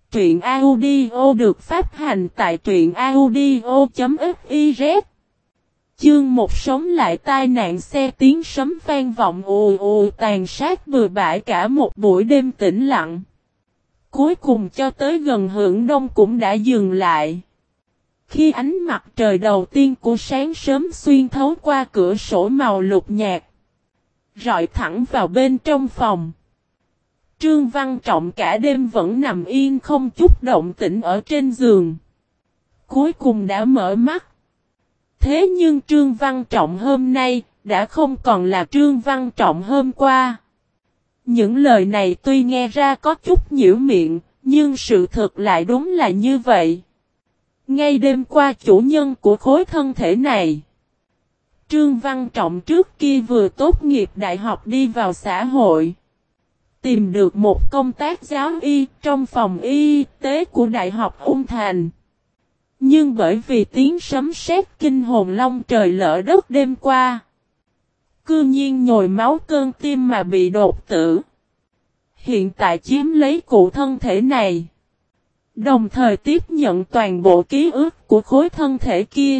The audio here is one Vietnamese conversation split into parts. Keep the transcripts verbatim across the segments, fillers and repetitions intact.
Truyện audio được phát hành tại truyện audio chấm fiz. Chương một sống lại tai nạn xe, tiếng sấm vang vọng ù ù tàn sát bừa bãi cả một buổi đêm tĩnh lặng. Cuối cùng cho tới gần hưởng đông cũng đã dừng lại. Khi ánh mặt trời đầu tiên của sáng sớm xuyên thấu qua cửa sổ màu lục nhạt, rọi thẳng vào bên trong phòng. Trương Văn Trọng cả đêm vẫn nằm yên không chút động tĩnh ở trên giường. Cuối cùng đã mở mắt. Thế nhưng Trương Văn Trọng hôm nay đã không còn là Trương Văn Trọng hôm qua. Những lời này tuy nghe ra có chút nhiễu miệng, nhưng sự thật lại đúng là như vậy. Ngay đêm qua chủ nhân của khối thân thể này, Trương Văn Trọng trước kia vừa tốt nghiệp đại học đi vào xã hội, tìm được một công tác giáo y trong phòng y tế của Đại học Ung Thành. Nhưng bởi vì tiếng sấm sét kinh hồn long trời lỡ đất đêm qua, cư nhiên nhồi máu cơn tim mà bị đột tử. Hiện tại chiếm lấy cụ thân thể này, đồng thời tiếp nhận toàn bộ ký ức của khối thân thể kia.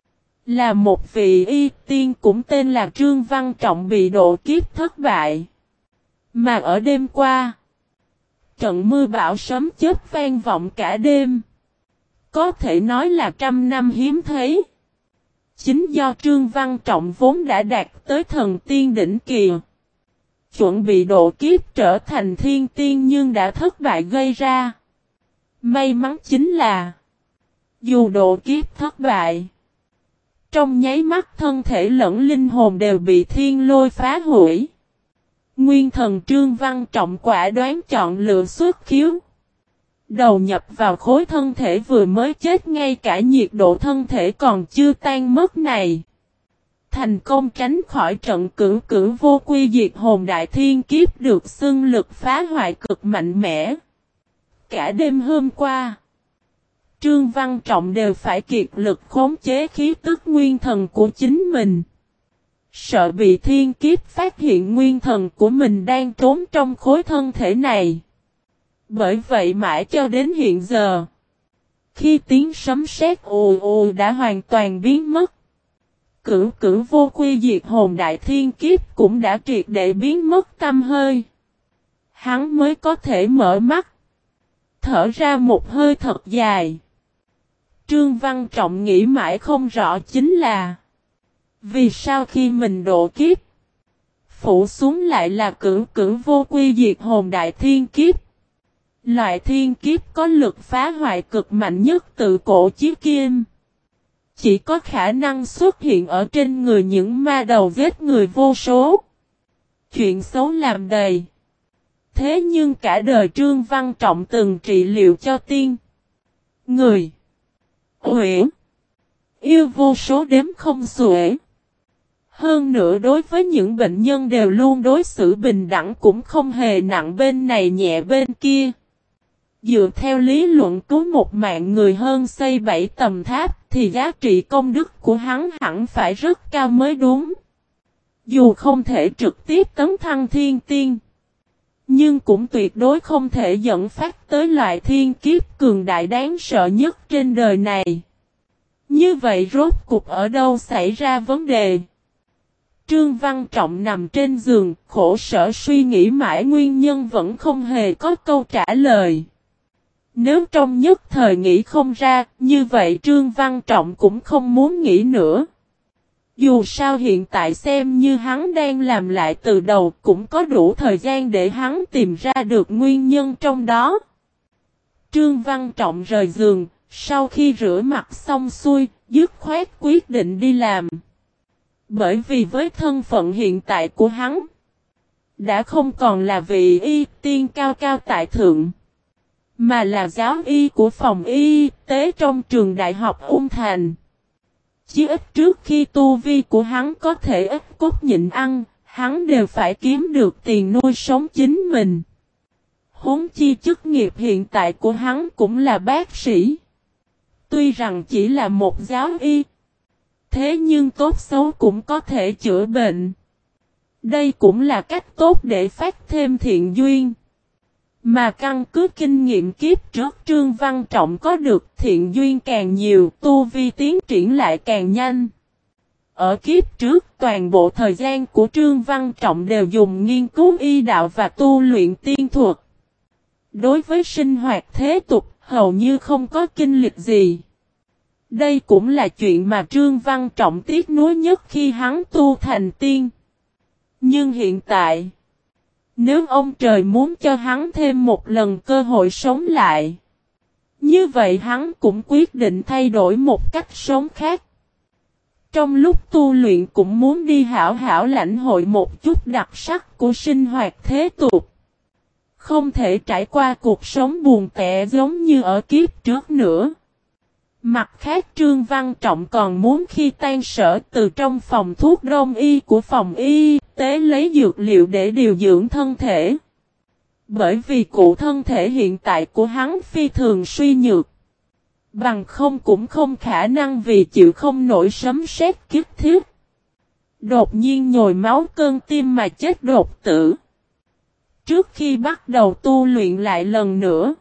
Là một vị y tiên cũng tên là Trương Văn Trọng bị độ kiếp thất bại. Mà ở đêm qua, trận mưa bão sấm chớp vang vọng cả đêm. Có thể nói là trăm năm hiếm thấy. Chính do Trương Văn Trọng vốn đã đạt tới thần tiên đỉnh kỳ, chuẩn bị độ kiếp trở thành thiên tiên nhưng đã thất bại gây ra. May mắn chính là, dù độ kiếp thất bại, trong nháy mắt thân thể lẫn linh hồn đều bị thiên lôi phá hủy. Nguyên thần Trương Văn Trọng quả đoán chọn lựa xuất khiếu, đầu nhập vào khối thân thể vừa mới chết, ngay cả nhiệt độ thân thể còn chưa tan mất này. Thành công tránh khỏi trận cửu cửu vô quy diệt hồn đại thiên kiếp được xưng lực phá hoại cực mạnh mẽ. Cả đêm hôm qua, Trương Văn Trọng đều phải kiệt lực khống chế khí tức nguyên thần của chính mình. Sợ bị thiên kiếp phát hiện nguyên thần của mình đang trốn trong khối thân thể này. Bởi vậy mãi cho đến hiện giờ, khi tiếng sấm sét ù ù đã hoàn toàn biến mất, cửu cửu vô quy diệt hồn đại thiên kiếp cũng đã triệt để biến mất tăm hơi. Hắn mới có thể mở mắt, thở ra một hơi thật dài. Trương Văn Trọng nghĩ mãi không rõ chính là, vì sao khi mình độ kiếp, phủ xuống lại là cửu cửu vô quy diệt hồn đại thiên kiếp. Loại thiên kiếp có lực phá hoại cực mạnh nhất từ cổ chí kim, chỉ có khả năng xuất hiện ở trên người những ma đầu giết người vô số. Chuyện xấu làm đầy. Thế nhưng cả đời Trương Văn Trọng từng trị liệu cho tiên, người, huyễn, yêu vô số đếm không xuể. Hơn nữa đối với những bệnh nhân đều luôn đối xử bình đẳng, cũng không hề nặng bên này nhẹ bên kia. Dựa theo lý luận cứu một mạng người hơn xây bảy tầm tháp thì giá trị công đức của hắn hẳn phải rất cao mới đúng. Dù không thể trực tiếp tấn thăng thiên tiên, nhưng cũng tuyệt đối không thể dẫn phát tới loại thiên kiếp cường đại đáng sợ nhất trên đời này. Như vậy rốt cuộc ở đâu xảy ra vấn đề? Trương Văn Trọng nằm trên giường, khổ sở suy nghĩ mãi nguyên nhân vẫn không hề có câu trả lời. Nếu trong nhất thời nghĩ không ra, như vậy Trương Văn Trọng cũng không muốn nghĩ nữa. Dù sao hiện tại xem như hắn đang làm lại từ đầu, cũng có đủ thời gian để hắn tìm ra được nguyên nhân trong đó. Trương Văn Trọng rời giường, sau khi rửa mặt xong xuôi, dứt khoát quyết định đi làm. Bởi vì với thân phận hiện tại của hắn, đã không còn là vị y tiên cao cao tại thượng, mà là giáo y của phòng y tế trong trường đại học Ung Thành. Chỉ ít trước khi tu vi của hắn có thể ít cốt nhịn ăn, hắn đều phải kiếm được tiền nuôi sống chính mình. Huống chi chức nghiệp hiện tại của hắn cũng là bác sĩ. Tuy rằng chỉ là một giáo y, thế nhưng tốt xấu cũng có thể chữa bệnh. Đây cũng là cách tốt để phát thêm thiện duyên. Mà căn cứ kinh nghiệm kiếp trước Trương Văn Trọng có được thiện duyên càng nhiều, tu vi tiến triển lại càng nhanh. Ở kiếp trước, toàn bộ thời gian của Trương Văn Trọng đều dùng nghiên cứu y đạo và tu luyện tiên thuật. Đối với sinh hoạt thế tục, hầu như không có kinh lịch gì. Đây cũng là chuyện mà Trương Văn Trọng tiếc nuối nhất khi hắn tu thành tiên. Nhưng hiện tại, nếu ông trời muốn cho hắn thêm một lần cơ hội sống lại, như vậy hắn cũng quyết định thay đổi một cách sống khác. Trong lúc tu luyện cũng muốn đi hảo hảo lãnh hội một chút đặc sắc của sinh hoạt thế tục. Không thể trải qua cuộc sống buồn tẻ giống như ở kiếp trước nữa. Mặt khác Trương Văn Trọng còn muốn khi tan sở từ trong phòng thuốc đông y của phòng y tế lấy dược liệu để điều dưỡng thân thể. Bởi vì cụ thân thể hiện tại của hắn phi thường suy nhược. Bằng không cũng không khả năng vì chịu không nổi sấm sét kích thiết. Đột nhiên nhồi máu cơn tim mà chết đột tử. Trước khi bắt đầu tu luyện lại lần nữa,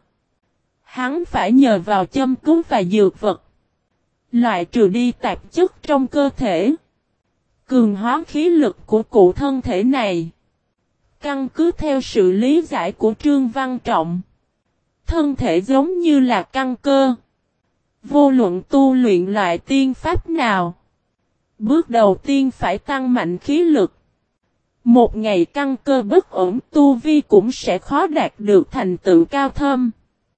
hắn phải nhờ vào châm cứu và dược vật, loại trừ đi tạp chất trong cơ thể, cường hóa khí lực của cụ thân thể này. Căn cứ theo sự lý giải của Trương Văn Trọng, thân thể giống như là căn cơ. Vô luận tu luyện loại tiên pháp nào, bước đầu tiên phải tăng mạnh khí lực. Một ngày căn cơ bất ổn, tu vi cũng sẽ khó đạt được thành tựu cao thâm.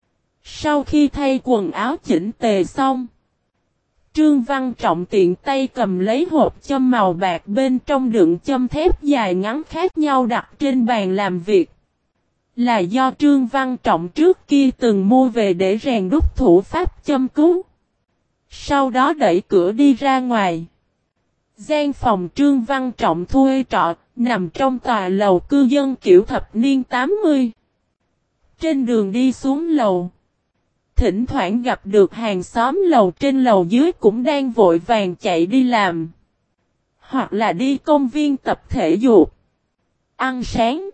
Sau khi thay quần áo chỉnh tề xong, Trương Văn Trọng tiện tay cầm lấy hộp châm màu bạc bên trong đựng châm thép dài ngắn khác nhau đặt trên bàn làm việc. Là do Trương Văn Trọng trước kia từng mua về để rèn đúc thủ pháp châm cứu. Sau đó đẩy cửa đi ra ngoài. Gian phòng Trương Văn Trọng thuê trọ, nằm trong tòa lầu cư dân kiểu thập niên tám mươi. Trên đường đi xuống lầu, thỉnh thoảng gặp được hàng xóm lầu trên lầu dưới cũng đang vội vàng chạy đi làm. Hoặc là đi công viên tập thể dục, ăn sáng,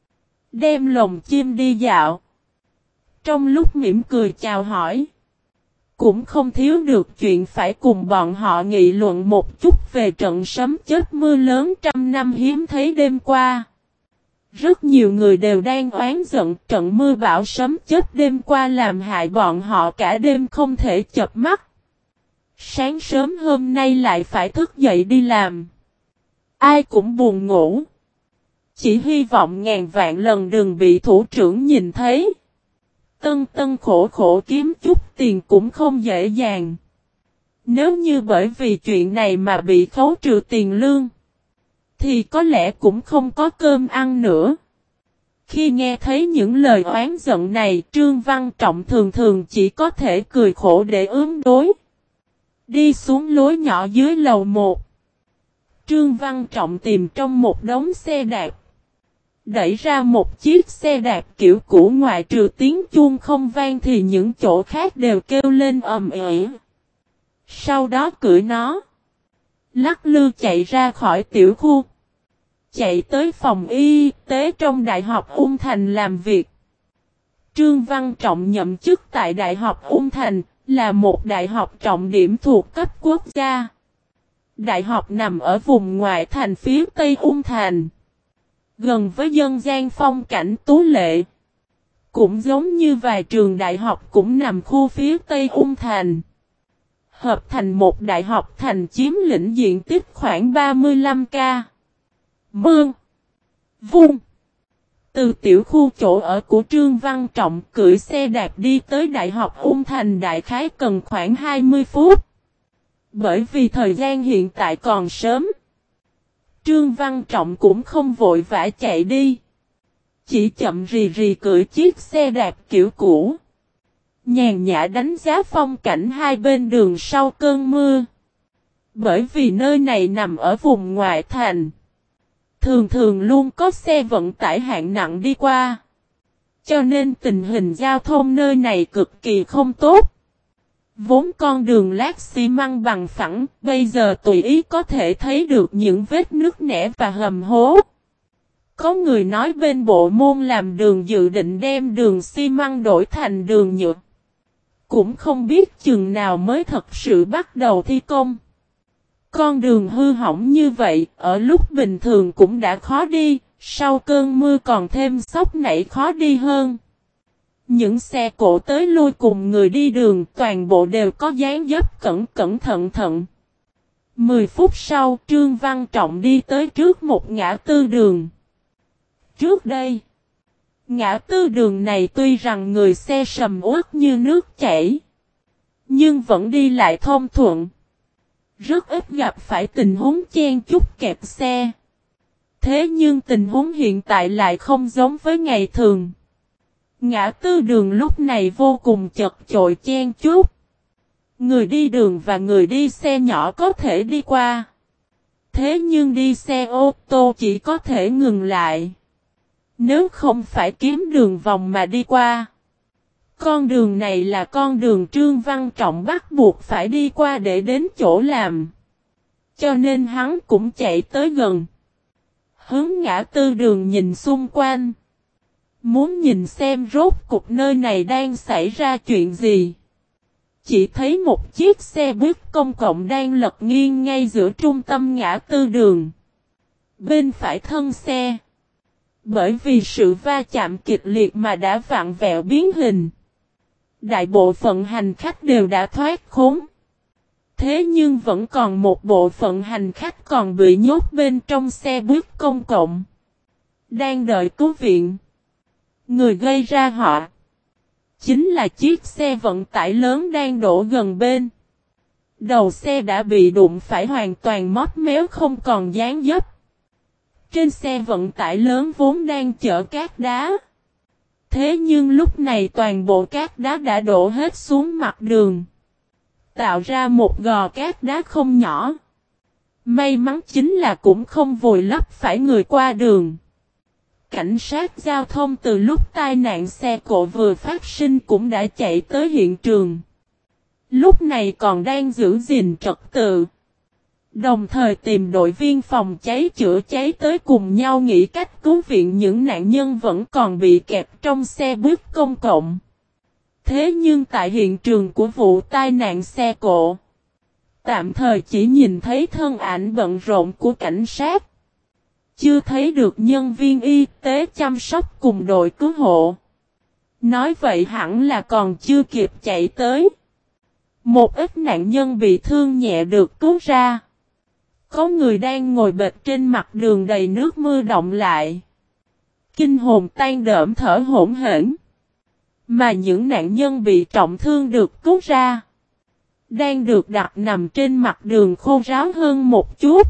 đem lồng chim đi dạo. Trong lúc mỉm cười chào hỏi, cũng không thiếu được chuyện phải cùng bọn họ nghị luận một chút về trận sấm chớp mưa lớn trăm năm hiếm thấy đêm qua. Rất nhiều người đều đang oán giận trận mưa bão sấm chớp đêm qua làm hại bọn họ cả đêm không thể chợp mắt. Sáng sớm hôm nay lại phải thức dậy đi làm. Ai cũng buồn ngủ. Chỉ hy vọng ngàn vạn lần đừng bị thủ trưởng nhìn thấy. Tân tân khổ khổ kiếm chút tiền cũng không dễ dàng. Nếu như bởi vì chuyện này mà bị khấu trừ tiền lương, thì có lẽ cũng không có cơm ăn nữa. Khi nghe thấy những lời oán giận này, Trương Văn Trọng thường thường chỉ có thể cười khổ để ứng đối. Đi xuống lối nhỏ dưới lầu một. Trương Văn Trọng tìm trong một đống xe đạp. Đẩy ra một chiếc xe đạp kiểu cũ, ngoại trừ tiếng chuông không vang thì những chỗ khác đều kêu lên ầm ĩ. Sau đó cưỡi nó, lắc lư chạy ra khỏi tiểu khu, chạy tới phòng y tế trong Đại học Ung Thành làm việc. Trương Văn Trọng nhậm chức tại Đại học Ung Thành, là một đại học trọng điểm thuộc cấp quốc gia. Đại học nằm ở vùng ngoại thành phía Tây Ung Thành, gần với dân gian phong cảnh tú lệ. Cũng giống như vài trường đại học cũng nằm khu phía Tây Ung Thành. Hợp thành một đại học thành chiếm lĩnh diện tích khoảng ba mươi lăm ca. Mương. Vung. Từ tiểu khu chỗ ở của Trương Văn Trọng cưỡi xe đạp đi tới Đại học Ung Thành đại khái cần khoảng hai mươi phút. Bởi vì thời gian hiện tại còn sớm, Trương Văn Trọng cũng không vội vã chạy đi. Chỉ chậm rì rì cưỡi chiếc xe đạp kiểu cũ, nhàn nhã đánh giá phong cảnh hai bên đường sau cơn mưa. Bởi vì nơi này nằm ở vùng ngoại thành, thường thường luôn có xe vận tải hạng nặng đi qua, cho nên tình hình giao thông nơi này cực kỳ không tốt. Vốn con đường lát xi măng bằng phẳng, bây giờ tùy ý có thể thấy được những vết nứt nẻ và hầm hố. Có người nói bên bộ môn làm đường dự định đem đường xi măng đổi thành đường nhựa. Cũng không biết chừng nào mới thật sự bắt đầu thi công. Con đường hư hỏng như vậy, ở lúc bình thường cũng đã khó đi, sau cơn mưa còn thêm sóc nảy khó đi hơn. Những xe cộ tới lui cùng người đi đường toàn bộ đều có dáng dấp cẩn cẩn thận thận. Mười phút sau, Trương Văn Trọng đi tới trước một ngã tư đường. Trước đây, ngã tư đường này tuy rằng người xe sầm uất như nước chảy, nhưng vẫn đi lại thông thuận. Rất ít gặp phải tình huống chen chúc kẹt xe. Thế nhưng tình huống hiện tại lại không giống với ngày thường. Ngã tư đường lúc này vô cùng chật chội chen chúc. Người đi đường và người đi xe nhỏ có thể đi qua. Thế nhưng đi xe ô tô chỉ có thể ngừng lại. Nếu không phải kiếm đường vòng mà đi qua. Con đường này là con đường Trương Văn Trọng bắt buộc phải đi qua để đến chỗ làm. Cho nên hắn cũng chạy tới gần. Hướng ngã tư đường nhìn xung quanh. Muốn nhìn xem rốt cục nơi này đang xảy ra chuyện gì. Chỉ thấy một chiếc xe buýt công cộng đang lật nghiêng ngay giữa trung tâm ngã tư đường. Bên phải thân xe. Bởi vì sự va chạm kịch liệt mà đã vặn vẹo biến hình. Đại bộ phận hành khách đều đã thoát khốn. Thế nhưng vẫn còn một bộ phận hành khách còn bị nhốt bên trong xe buýt công cộng. Đang đợi cứu viện. Người gây ra họ chính là chiếc xe vận tải lớn đang đổ gần bên. Đầu xe đã bị đụng phải hoàn toàn móp méo không còn dáng dấp. Trên xe vận tải lớn vốn đang chở cát đá. Thế nhưng lúc này toàn bộ cát đá đã đổ hết xuống mặt đường. Tạo ra một gò cát đá không nhỏ. May mắn chính là cũng không vùi lấp phải người qua đường. Cảnh sát giao thông từ lúc tai nạn xe cộ vừa phát sinh cũng đã chạy tới hiện trường. Lúc này còn đang giữ gìn trật tự. Đồng thời tìm đội viên phòng cháy chữa cháy tới cùng nhau nghĩ cách cứu viện những nạn nhân vẫn còn bị kẹt trong xe buýt công cộng. Thế nhưng tại hiện trường của vụ tai nạn xe cộ, tạm thời chỉ nhìn thấy thân ảnh bận rộn của cảnh sát. Chưa thấy được nhân viên y tế chăm sóc cùng đội cứu hộ. Nói vậy hẳn là còn chưa kịp chạy tới. Một ít nạn nhân bị thương nhẹ được cứu ra. Có người đang ngồi bệt trên mặt đường đầy nước mưa đọng lại. Kinh hồn tan đẫm thở hổn hển. Mà những nạn nhân bị trọng thương được cứu ra. Đang được đặt nằm trên mặt đường khô ráo hơn một chút.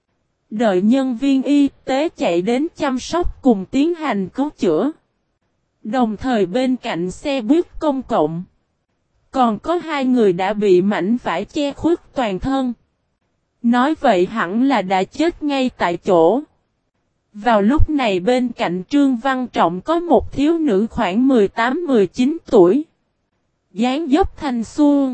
Đợi nhân viên y tế chạy đến chăm sóc cùng tiến hành cứu chữa. Đồng thời bên cạnh xe buýt công cộng. Còn có hai người đã bị mảnh vải che khuất toàn thân. Nói vậy hẳn là đã chết ngay tại chỗ. Vào lúc này bên cạnh Trương Văn Trọng có một thiếu nữ khoảng mười tám mười chín tuổi. Dáng dấp thanh xuân.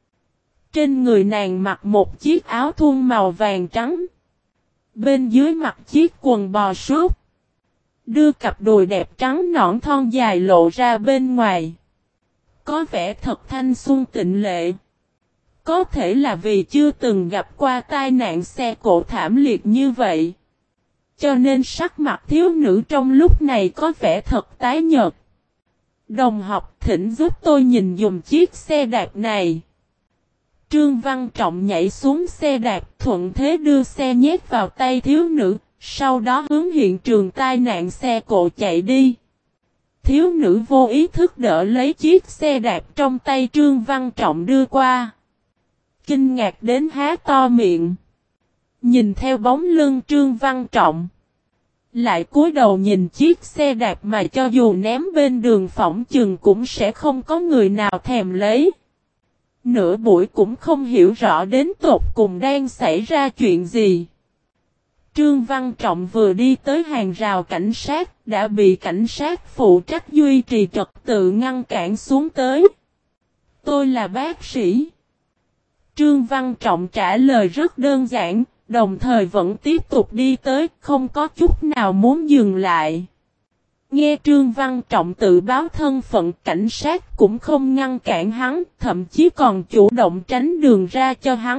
Trên người nàng mặc một chiếc áo thun màu vàng trắng. Bên dưới mặc chiếc quần bò sút. Đưa cặp đùi đẹp trắng nõn thon dài lộ ra bên ngoài. Có vẻ thật thanh xuân tịnh lệ. Có thể là vì chưa từng gặp qua tai nạn xe cộ thảm liệt như vậy. Cho nên sắc mặt thiếu nữ trong lúc này có vẻ thật tái nhợt. Đồng học thỉnh giúp tôi nhìn dùm chiếc xe đạp này. Trương Văn Trọng nhảy xuống xe đạp thuận thế đưa xe nhét vào tay thiếu nữ. Sau đó hướng hiện trường tai nạn xe cộ chạy đi. Thiếu nữ vô ý thức đỡ lấy chiếc xe đạp trong tay Trương Văn Trọng đưa qua. Kinh ngạc đến há to miệng. Nhìn theo bóng lưng Trương Văn Trọng. Lại cúi đầu nhìn chiếc xe đạp mà cho dù ném bên đường phỏng chừng cũng sẽ không có người nào thèm lấy. Nửa buổi cũng không hiểu rõ đến tột cùng đang xảy ra chuyện gì. Trương Văn Trọng vừa đi tới hàng rào cảnh sát, đã bị cảnh sát phụ trách duy trì trật tự ngăn cản xuống tới. Tôi là bác sĩ. Trương Văn Trọng trả lời rất đơn giản, Đồng thời vẫn tiếp tục đi tới, không có chút nào muốn dừng lại. Nghe Trương Văn Trọng tự báo thân phận, cảnh sát cũng không ngăn cản hắn, thậm chí còn chủ động tránh đường ra cho hắn.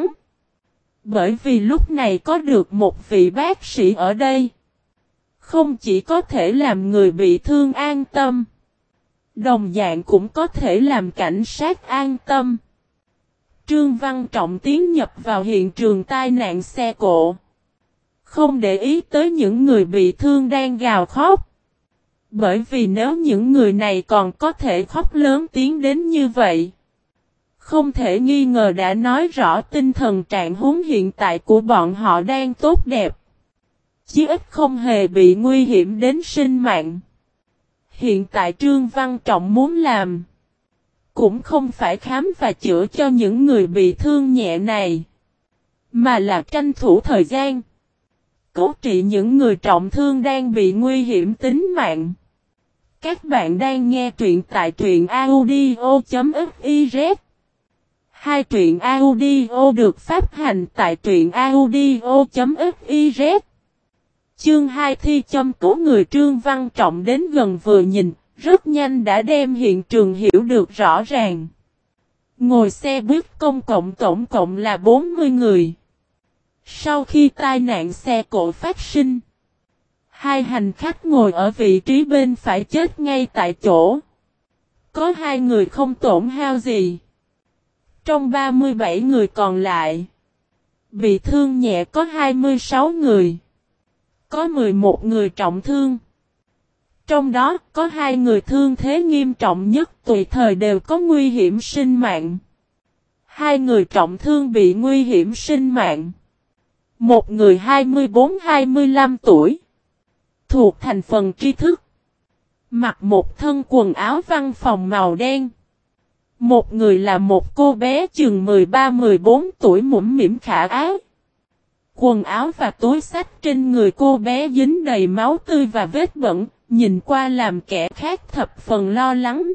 Bởi vì lúc này có được một vị bác sĩ ở đây, không chỉ có thể làm người bị thương an tâm, đồng dạng cũng có thể làm cảnh sát an tâm. Trương Văn Trọng tiến nhập vào hiện trường tai nạn xe cộ, không để ý tới những người bị thương đang gào khóc. Bởi vì nếu những người này còn có thể khóc lớn tiếng đến như vậy, không thể nghi ngờ đã nói rõ tinh thần trạng huống hiện tại của bọn họ đang tốt đẹp, chí ít không hề bị nguy hiểm đến sinh mạng. Hiện tại Trương Văn Trọng muốn làm, cũng không phải khám và chữa cho những người bị thương nhẹ này, mà là tranh thủ thời gian, cứu trị những người trọng thương đang bị nguy hiểm tính mạng. Các bạn đang nghe truyện tại truyện audio chấm fiz. Hai truyện audio được phát hành tại truyện audio chấm fiz. Chương hai thi châm cứu người. Trương Văn Trọng đến gần vừa nhìn, rất nhanh đã đem hiện trường hiểu được rõ ràng. Ngồi xe buýt công cộng tổng cộng là bốn mươi người. Sau khi tai nạn xe cộ phát sinh, hai hành khách ngồi ở vị trí bên phải chết ngay tại chỗ. Có hai người không tổn hao gì. Trong ba mươi bảy người còn lại, bị thương nhẹ có hai mươi sáu người. Có mười một người trọng thương. Trong đó có hai người thương thế nghiêm trọng nhất, tùy thời đều có nguy hiểm sinh mạng. Hai người trọng thương bị nguy hiểm sinh mạng. Một người hai mươi bốn hai mươi lăm tuổi, thuộc thành phần tri thức, mặc một thân quần áo văn phòng màu đen. Một người là một cô bé chừng mười ba mười bốn tuổi mũm mĩm khả ái. Quần áo và túi xách trên người cô bé dính đầy máu tươi và vết bẩn, nhìn qua làm kẻ khác thập phần lo lắng.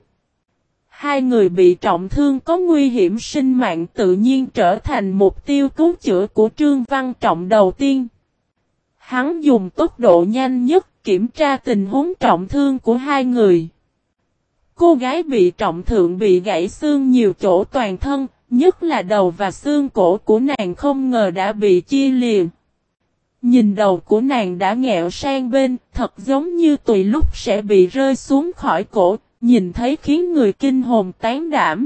Hai người bị trọng thương có nguy hiểm sinh mạng tự nhiên trở thành mục tiêu cứu chữa của Trương Văn Trọng đầu tiên. Hắn dùng tốc độ nhanh nhất kiểm tra tình huống trọng thương của hai người. Cô gái bị trọng thương bị gãy xương nhiều chỗ toàn thân, nhất là đầu và xương cổ của nàng không ngờ đã bị chia lìa. Nhìn đầu của nàng đã nghẹo sang bên, thật giống như tùy lúc sẽ bị rơi xuống khỏi cổ, nhìn thấy khiến người kinh hồn tán đảm.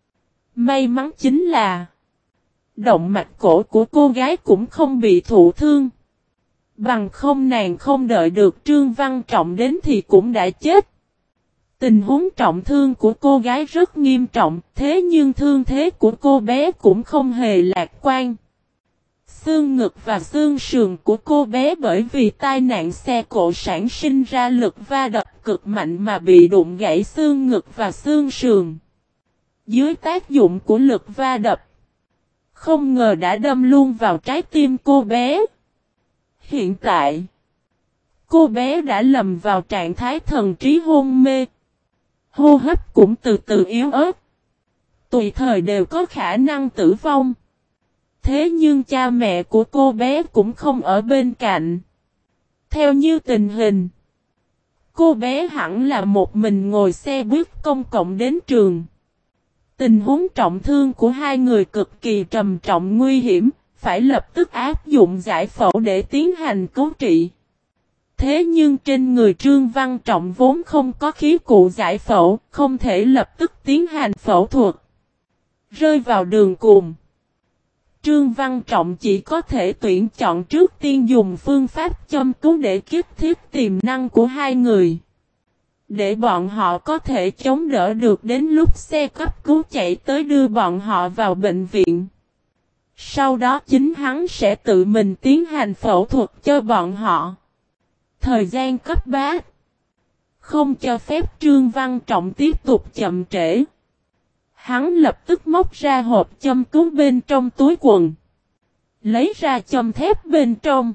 May mắn chính là động mạch cổ của cô gái cũng không bị thụ thương. Bằng không nàng không đợi được Trương Văn Trọng đến thì cũng đã chết. Tình huống trọng thương của cô gái rất nghiêm trọng, thế nhưng thương thế của cô bé cũng không hề lạc quan. Xương ngực và xương sườn của cô bé bởi vì tai nạn xe cộ sản sinh ra lực va đập cực mạnh mà bị đụng gãy xương ngực và xương sườn. Dưới tác dụng của lực va đập, không ngờ đã đâm luôn vào trái tim cô bé. Hiện tại, cô bé đã lầm vào trạng thái thần trí hôn mê. Hô hấp cũng từ từ yếu ớt. Tùy thời đều có khả năng tử vong. Thế nhưng cha mẹ của cô bé cũng không ở bên cạnh. Theo như tình hình, cô bé hẳn là một mình ngồi xe buýt công cộng đến trường. Tình huống trọng thương của hai người cực kỳ trầm trọng nguy hiểm, phải lập tức áp dụng giải phẫu để tiến hành cứu trị. Thế nhưng trên người Trương Văn Trọng vốn không có khí cụ giải phẫu, không thể lập tức tiến hành phẫu thuật. Rơi vào đường cùng, Trương Văn Trọng chỉ có thể tuyển chọn trước tiên dùng phương pháp châm cứu để kích thích tiềm năng của hai người. Để bọn họ có thể chống đỡ được đến lúc xe cấp cứu chạy tới đưa bọn họ vào bệnh viện. Sau đó chính hắn sẽ tự mình tiến hành phẫu thuật cho bọn họ. Thời gian cấp bách, không cho phép Trương Văn Trọng tiếp tục chậm trễ. Hắn lập tức móc ra hộp châm cứu bên trong túi quần, lấy ra châm thép bên trong.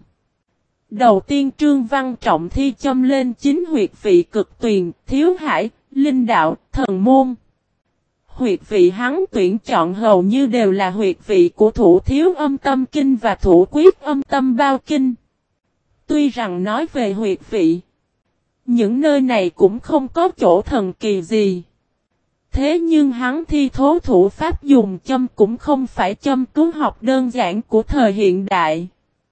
Đầu tiên Trương Văn Trọng thi châm lên chính huyệt vị cực tuyền, thiếu hải, linh đạo, thần môn. huyệt vị hắn tuyển chọn hầu như đều là huyệt vị của thủ thiếu âm tâm kinh và thủ quyết âm tâm bao kinh. Tuy rằng nói về huyệt vị, những nơi này cũng không có chỗ thần kỳ gì. Thế nhưng hắn thi thố thủ pháp dùng châm cũng không phải châm cứu học đơn giản của thời hiện đại,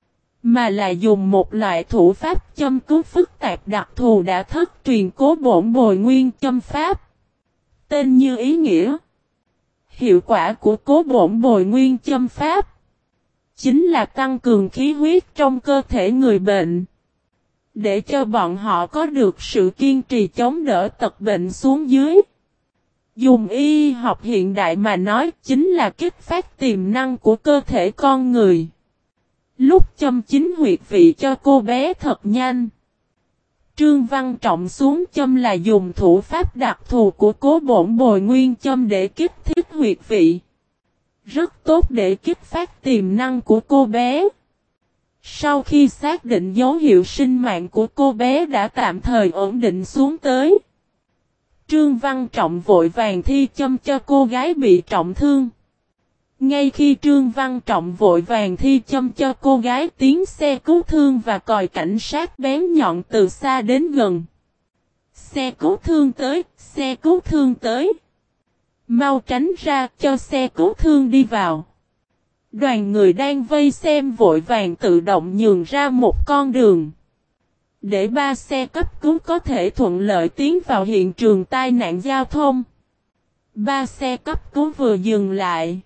mà là dùng một loại thủ pháp châm cứu phức tạp đặc thù đã thất truyền Cố Bổn Bồi Nguyên châm pháp. Tên như ý nghĩa. Hiệu quả của Cố Bổn Bồi Nguyên châm pháp chính là tăng cường khí huyết trong cơ thể người bệnh, để cho bọn họ có được sự kiên trì chống đỡ tật bệnh xuống dưới. Dùng y học hiện đại mà nói chính là kích phát tiềm năng của cơ thể con người. Lúc châm chính huyệt vị cho cô bé thật nhanh. Trương Văn Trọng xuống châm là dùng thủ pháp đặc thù của Cố Bổn Bồi Nguyên châm để kích thích huyệt vị. Rất tốt để kích phát tiềm năng của cô bé. Sau khi xác định dấu hiệu sinh mạng của cô bé đã tạm thời ổn định xuống tới, Trương Văn Trọng vội vàng thi châm cho cô gái bị trọng thương. Ngay khi Trương Văn Trọng vội vàng thi châm cho cô gái, tiếng xe cứu thương và còi cảnh sát bén nhọn từ xa đến gần. Xe cứu thương tới, xe cứu thương tới. Mau tránh ra, cho xe cứu thương đi vào. Đoàn người đang vây xem vội vàng tự động nhường ra một con đường, để ba xe cấp cứu có thể thuận lợi tiến vào hiện trường tai nạn giao thông. Ba xe cấp cứu vừa dừng lại,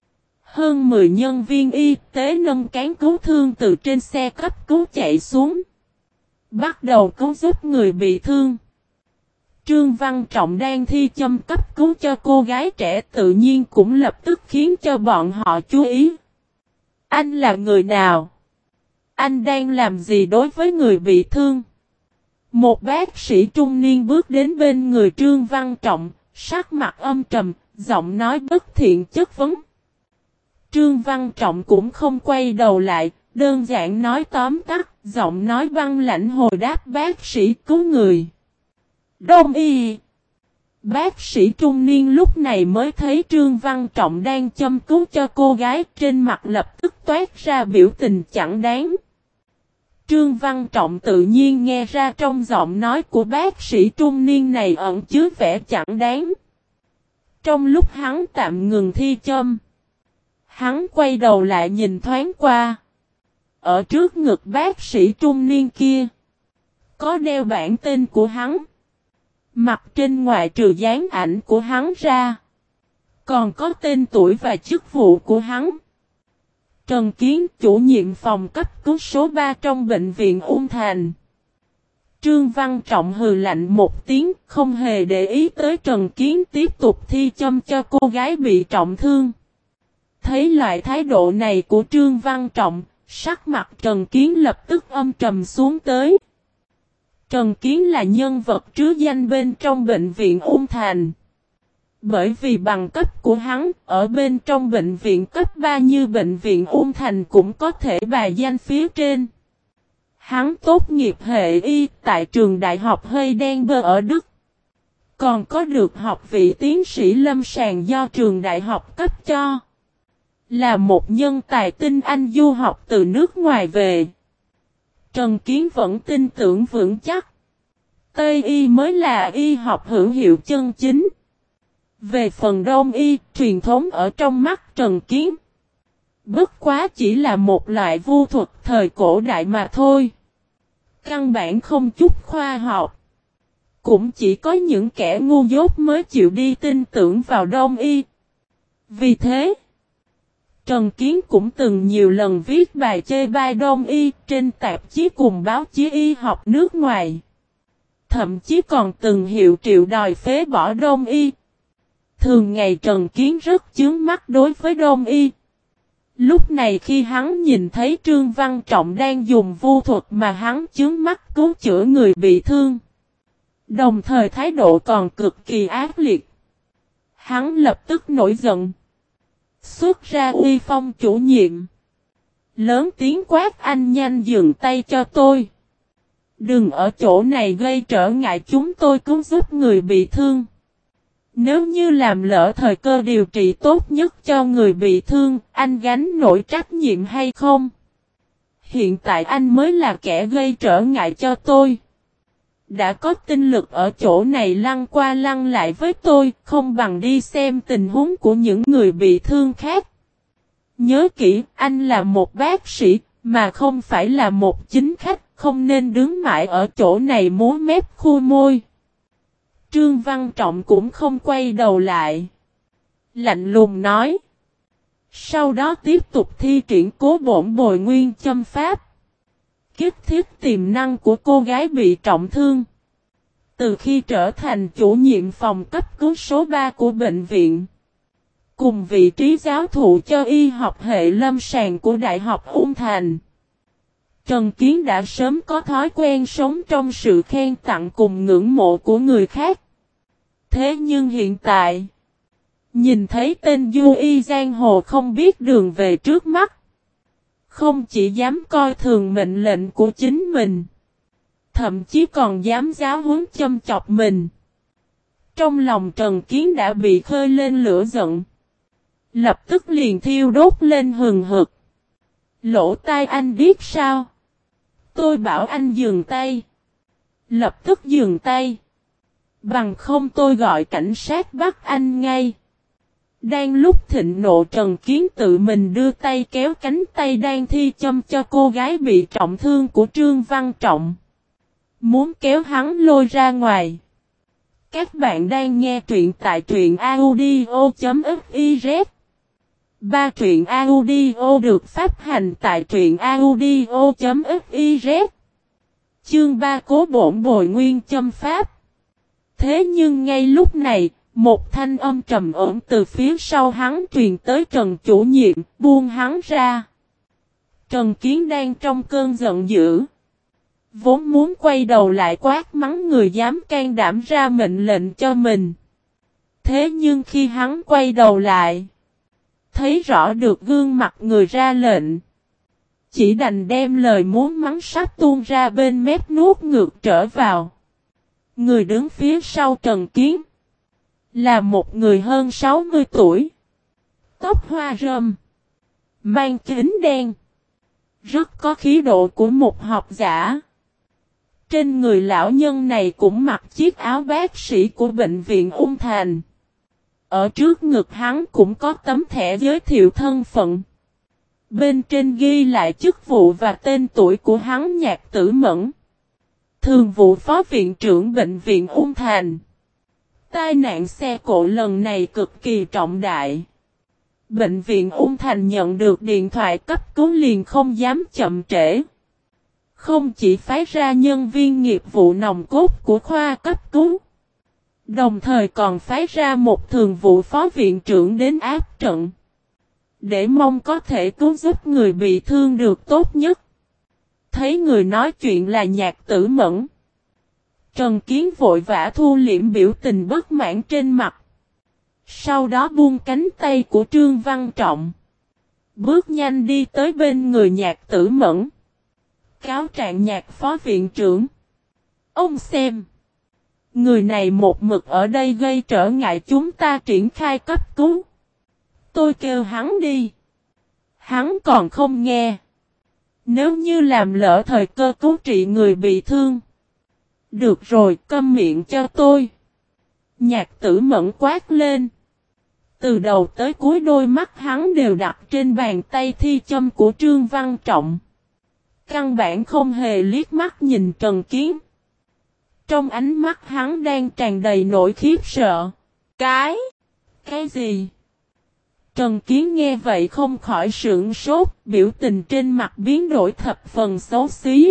hơn mười nhân viên y tế nâng cán cứu thương từ trên xe cấp cứu chạy xuống, bắt đầu cứu giúp người bị thương. Trương Văn Trọng đang thi châm cấp cứu cho cô gái trẻ tự nhiên cũng lập tức khiến cho bọn họ chú ý. Anh là người nào? Anh đang làm gì đối với người bị thương? Một bác sĩ trung niên bước đến bên người Trương Văn Trọng, sắc mặt âm trầm, giọng nói bất thiện chất vấn. Trương Văn Trọng cũng không quay đầu lại, đơn giản nói tóm tắt, giọng nói băng lãnh hồi đáp bác sĩ cứu người. Đông y. Bác sĩ trung niên lúc này mới thấy Trương Văn Trọng đang châm cứu cho cô gái, trên mặt lập tức toát ra biểu tình chẳng đáng. Trương Văn Trọng tự nhiên nghe ra trong giọng nói của bác sĩ trung niên này ẩn chứa vẻ chẳng đáng. Trong lúc hắn tạm ngừng thi châm, hắn quay đầu lại nhìn thoáng qua. Ở trước ngực bác sĩ trung niên kia, có đeo bản tên của hắn. Mặt trên ngoại trừ dán ảnh của hắn ra, còn có tên tuổi và chức vụ của hắn. Trần Kiến, chủ nhiệm phòng cấp cứu số ba trong bệnh viện Ung Thành. Trương Văn Trọng hừ lạnh một tiếng, không hề để ý tới Trần Kiến, tiếp tục thi châm cho cô gái bị trọng thương. Thấy loại thái độ này của Trương Văn Trọng, sắc mặt Trần Kiến lập tức âm trầm xuống tới. Trần Kiến là nhân vật trứ danh bên trong bệnh viện Ung Thành. Bởi vì bằng cấp của hắn, ở bên trong bệnh viện cấp ba như bệnh viện Ung Thành cũng có thể bài danh phía trên. Hắn tốt nghiệp hệ y tại trường đại học Heidelberg ở Đức. Còn có được học vị tiến sĩ lâm sàng do trường đại học cấp cho. Là một nhân tài tinh anh du học từ nước ngoài về. Trần Kiến vẫn tin tưởng vững chắc. Tây y mới là y học hữu hiệu chân chính. Về phần đông y, truyền thống ở trong mắt Trần Kiến, bất quá chỉ là một loại vu thuật thời cổ đại mà thôi. Căn bản không chút khoa học. Cũng chỉ có những kẻ ngu dốt mới chịu đi tin tưởng vào đông y. Vì thế, Trần Kiến cũng từng nhiều lần viết bài chê bai đông y trên tạp chí cùng báo chí y học nước ngoài. Thậm chí còn từng hiệu triệu đòi phế bỏ đông y. Thường ngày Trần Kiến rất chướng mắt đối với đông y. Lúc này khi hắn nhìn thấy Trương Văn Trọng đang dùng vu thuật mà hắn chướng mắt cứu chữa người bị thương, đồng thời thái độ còn cực kỳ ác liệt, hắn lập tức nổi giận. Xuất ra uy phong chủ nhiệm, lớn tiếng quát: anh nhanh dừng tay cho tôi. Đừng ở chỗ này gây trở ngại chúng tôi cứu giúp người bị thương. Nếu như làm lỡ thời cơ điều trị tốt nhất cho người bị thương, anh gánh nổi trách nhiệm hay không? Hiện tại anh mới là kẻ gây trở ngại cho tôi. Đã có tinh lực ở chỗ này lăn qua lăn lại với tôi, không bằng đi xem tình huống của những người bị thương khác. Nhớ kỹ, anh là một bác sĩ, mà không phải là một chính khách, không nên đứng mãi ở chỗ này múa mép khu môi. Trương Văn Trọng cũng không quay đầu lại. Lạnh lùng nói. Sau đó tiếp tục thi triển cố bổn bồi nguyên châm pháp. Kích thiết tiềm năng của cô gái bị trọng thương. Từ khi trở thành chủ nhiệm phòng cấp cứu số ba của bệnh viện, cùng vị trí giáo thụ cho y học hệ lâm sàng của Đại học Ung Thành, Trần Kiến đã sớm có thói quen sống trong sự khen tặng cùng ngưỡng mộ của người khác. Thế nhưng hiện tại, nhìn thấy tên du y giang hồ không biết đường về trước mắt, không chỉ dám coi thường mệnh lệnh của chính mình, thậm chí còn dám giáo huấn châm chọc mình. Trong lòng Trần Kiến đã bị khơi lên lửa giận, lập tức liền thiêu đốt lên hừng hực. Lỗ tai anh điếc sao? Tôi bảo anh dừng tay. Lập tức dừng tay. Bằng không tôi gọi cảnh sát bắt anh ngay. Đang lúc thịnh nộ, Trần Kiến tự mình đưa tay kéo cánh tay đang thi châm cho cô gái bị trọng thương của Trương Văn Trọng, muốn kéo hắn lôi ra ngoài. Các bạn đang nghe truyện tại truyện audio chấm fiz. Ba truyện audio được phát hành tại truyện audio chấm fiz. Chương ba cố bổn bồi nguyên châm pháp. Thế nhưng ngay lúc này, một thanh âm trầm ổn từ phía sau hắn truyền tới Trần chủ nhiệm, buông hắn ra. Trần Kiến đang trong cơn giận dữ, vốn muốn quay đầu lại quát mắng người dám can đảm ra mệnh lệnh cho mình. Thế nhưng khi hắn quay đầu lại, thấy rõ được gương mặt người ra lệnh, chỉ đành đem lời muốn mắng sắp tuôn ra bên mép nuốt ngược trở vào. Người đứng phía sau Trần Kiến là một người hơn sáu mươi tuổi, tóc hoa râm, mang kính đen, rất có khí độ của một học giả. Trên người lão nhân này cũng mặc chiếc áo bác sĩ của bệnh viện Ung Thành. Ở trước ngực hắn cũng có tấm thẻ giới thiệu thân phận. Bên trên ghi lại chức vụ và tên tuổi của hắn: Nhạc Tử Mẫn, thường vụ phó viện trưởng bệnh viện Ung Thành. Tai nạn xe cộ lần này cực kỳ trọng đại. Bệnh viện Ung Thành nhận được điện thoại cấp cứu liền không dám chậm trễ. Không chỉ phái ra nhân viên nghiệp vụ nòng cốt của khoa cấp cứu, đồng thời còn phái ra một thường vụ phó viện trưởng đến áp trận, để mong có thể cứu giúp người bị thương được tốt nhất. Thấy người nói chuyện là Nhạc Tử Mẫn, Trần Kiến vội vã thu liễm biểu tình bất mãn trên mặt. Sau đó buông cánh tay của Trương Văn Trọng, bước nhanh đi tới bên người Nhạc Tử Mẫn. Cáo trạng Nhạc phó viện trưởng, ông xem, người này một mực ở đây gây trở ngại chúng ta triển khai cấp cứu. Tôi kêu hắn đi, hắn còn không nghe. Nếu như làm lỡ thời cơ cứu trị người bị thương. Được rồi, câm miệng cho tôi. Nhạc Tử Mẫn quát lên. Từ đầu tới cuối đôi mắt hắn đều đặt trên bàn tay thi châm của Trương Văn Trọng. Căn bản không hề liếc mắt nhìn Trần Kiến. Trong ánh mắt hắn đang tràn đầy nỗi khiếp sợ. Cái? Cái gì? Trần Kiến nghe vậy không khỏi sửng sốt, biểu tình trên mặt biến đổi thập phần xấu xí.